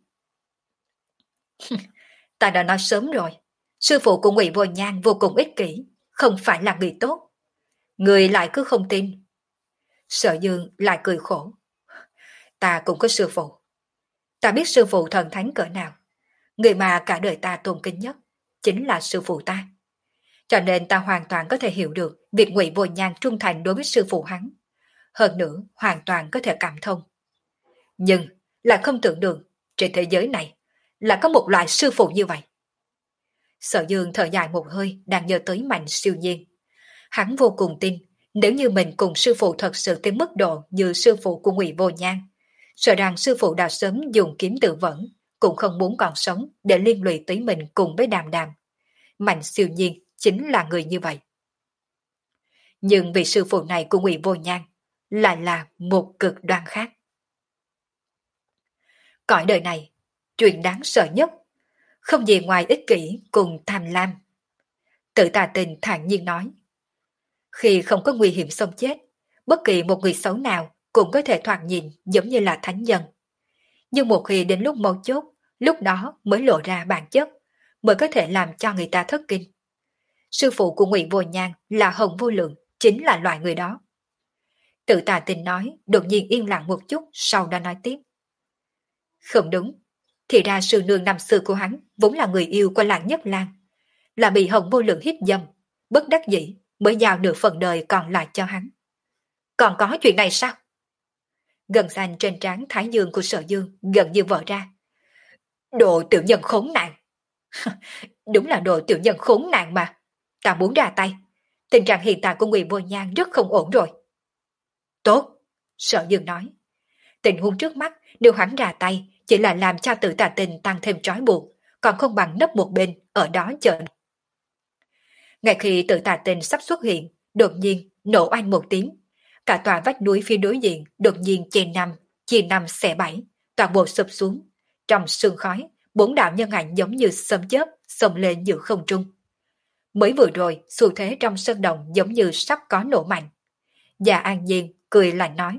Ta đã nói sớm rồi, sư phụ của Ngụy Vô Nhan vô cùng ích kỷ, không phải là người tốt. Người lại cứ không tin. Sở Dương lại cười khổ. Ta cũng có sư phụ. Ta biết sư phụ thần thánh cỡ nào. Người mà cả đời ta tôn kính nhất chính là sư phụ ta. Cho nên ta hoàn toàn có thể hiểu được việc Ngụy Vô Nhan trung thành đối với sư phụ hắn. Hơn nữa, hoàn toàn có thể cảm thông. Nhưng lại không tưởng được trên thế giới này là có một loại sư phụ như vậy. Sở Dương thở dài một hơi, đang nhớ tới Mạnh Siêu Nhiên. Hắn vô cùng tin, nếu như mình cùng sư phụ thật sự tới mức độ như sư phụ của Ngụy Vô Nhan, sợ rằng sư phụ đã sớm dùng kiếm tự vẫn, cũng không muốn còn sống để liên lụy tới mình cùng với Đàm Đàm. Mạnh Siêu Nhiên chính là người như vậy. Nhưng vì sư phụ này của Ngụy Vô Nhan lại là một cực đoan khác. Cõi đời này, chuyện đáng sợ nhất không gì ngoài ích kỷ cùng tham lam. Tự Tà Tình thản nhiên nói. Khi không có nguy hiểm sống chết, bất kỳ một người xấu nào cũng có thể thoạt nhìn giống như là thánh nhân. Nhưng một khi đến lúc mấu chốt, lúc đó mới lộ ra bản chất, mới có thể làm cho người ta thất kinh. Sư phụ của Ngụy Vô Nhan là Hồng Vô Lượng, chính là loại người đó. Tự Tà Tình nói, đột nhiên yên lặng một chút, sau đó nói tiếp. Không đúng, thì ra sư nương năm xưa của hắn vốn là người yêu của Lạc Nhất Lang, là bị Hồng Vô Lượng hiếp dâm, bất đắc dĩ mới giao nửa phần đời còn lại cho hắn. Còn có chuyện này sao? Gần xanh trên trán thái dương của Sở Dương gần như vỡ ra. Đồ tiểu nhân khốn nạn. Đúng là đồ tiểu nhân khốn nạn mà. Ta muốn ra tay. Tình trạng hiện tại của Ngụy Vô Nhan rất không ổn rồi. Tốt, Sở Dương nói. Tình huống trước mắt nếu hắn ra tay chỉ là làm cho Tự Tà Tình tăng thêm trói buộc, còn không bằng nấp một bên ở đó chờ. Ngay khi Tự Tà Tình sắp xuất hiện, đột nhiên nổ oanh một tiếng, cả tòa vách núi phía đối diện đột nhiên chia năm, chia năm xẻ bảy, toàn bộ sụp xuống. Trong sương khói, bốn đạo nhân ảnh giống như sấm chớp xông lên giữa không trung. Mới vừa rồi, xu thế trong sơn động giống như sắp có nổ mạnh. Và An Nhiên cười lạnh nói.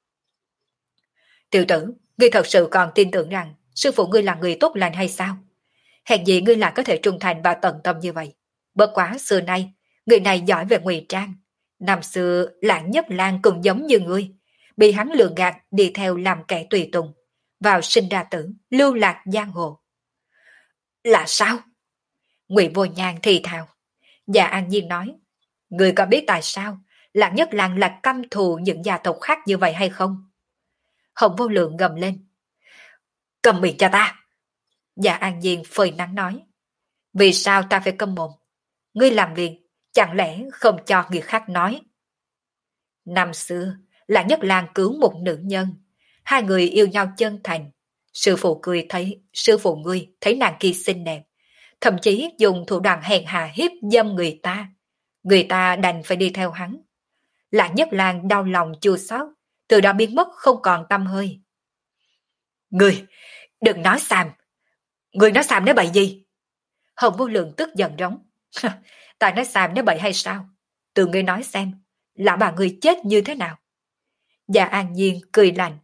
Tiểu tử, ngươi thật sự còn tin tưởng rằng sư phụ ngươi là người tốt lành hay sao? Hèn gì ngươi lại có thể trung thành và tận tâm như vậy? Bất quá xưa nay, người này giỏi về ngụy trang, Năm xưa Lãng Nhất Lang cũng giống như ngươi, bị hắn lừa gạt đi theo làm kẻ tùy tùng, vào sinh ra tử, lưu lạc giang hồ. Là sao? Ngụy Vô Nhàn thì thào. Dạ An Nhiên nói, ngươi có biết tại sao Lãng Nhất Lang là căm thù những gia tộc khác như vậy hay không? Hồng Vô Lượng gầm lên. Cầm miệng cho ta. Dạ An Nhiên phơi nắng nói. Vì sao ta phải câm mồm? Ngươi làm việc, chẳng lẽ không cho người khác nói? Năm xưa, Lãng Nhất Lang cứu một nữ nhân. Hai người yêu nhau chân thành. Sư phụ cười thấy, sư phụ ngươi thấy nàng kia xinh đẹp. Thậm chí dùng thủ đoạn hèn hạ hiếp dâm người ta. Người ta đành phải đi theo hắn. Lãng Nhất Lang đau lòng chua xót, từ đó biến mất không còn tăm hơi. Ngươi, đừng nói xàm. Ngươi nói xàm nói bậy gì? Hồng Vô Lượng tức giận rống. Ta nói xàm nói bậy hay sao? Từ ngươi nói xem, lão bà ngươi chết như thế nào? Dạ An Nhiên cười lạnh.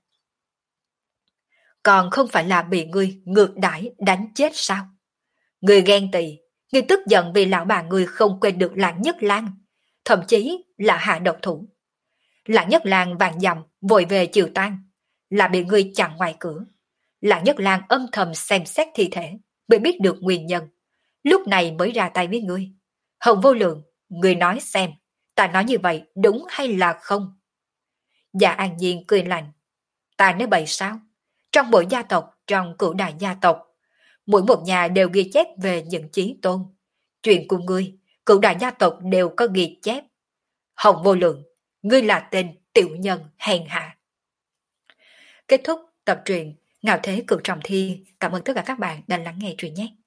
Còn không phải là bị ngươi ngược đãi đánh chết sao? Ngươi ghen tị, ngươi tức giận vì lão bà ngươi không quên được Lãng Nhất Lang, thậm chí là hạ độc thủ. Lãng Nhất Lang vàng dầm vội về chiều tan, là bị ngươi chặn ngoài cửa. Lãng Nhất Lang âm thầm xem xét thi thể, mới biết được nguyên nhân, lúc này mới ra tay với ngươi. Hồng Vô Lượng, ngươi nói xem, ta nói như vậy đúng hay là không? Dạ An Nhiên cười lạnh. Ta nói bậy sao? Trong mỗi gia tộc, trong cửu đại gia tộc, mỗi một nhà đều ghi chép về những chí tôn. Chuyện của ngươi, cửu đại gia tộc đều có ghi chép. Hồng Vô Lượng, ngươi là tên tiểu nhân hèn hạ. Kết thúc tập truyện Ngạo Thế Cửu Trọng Thi. Cảm ơn tất cả các bạn đã lắng nghe truyện nhé.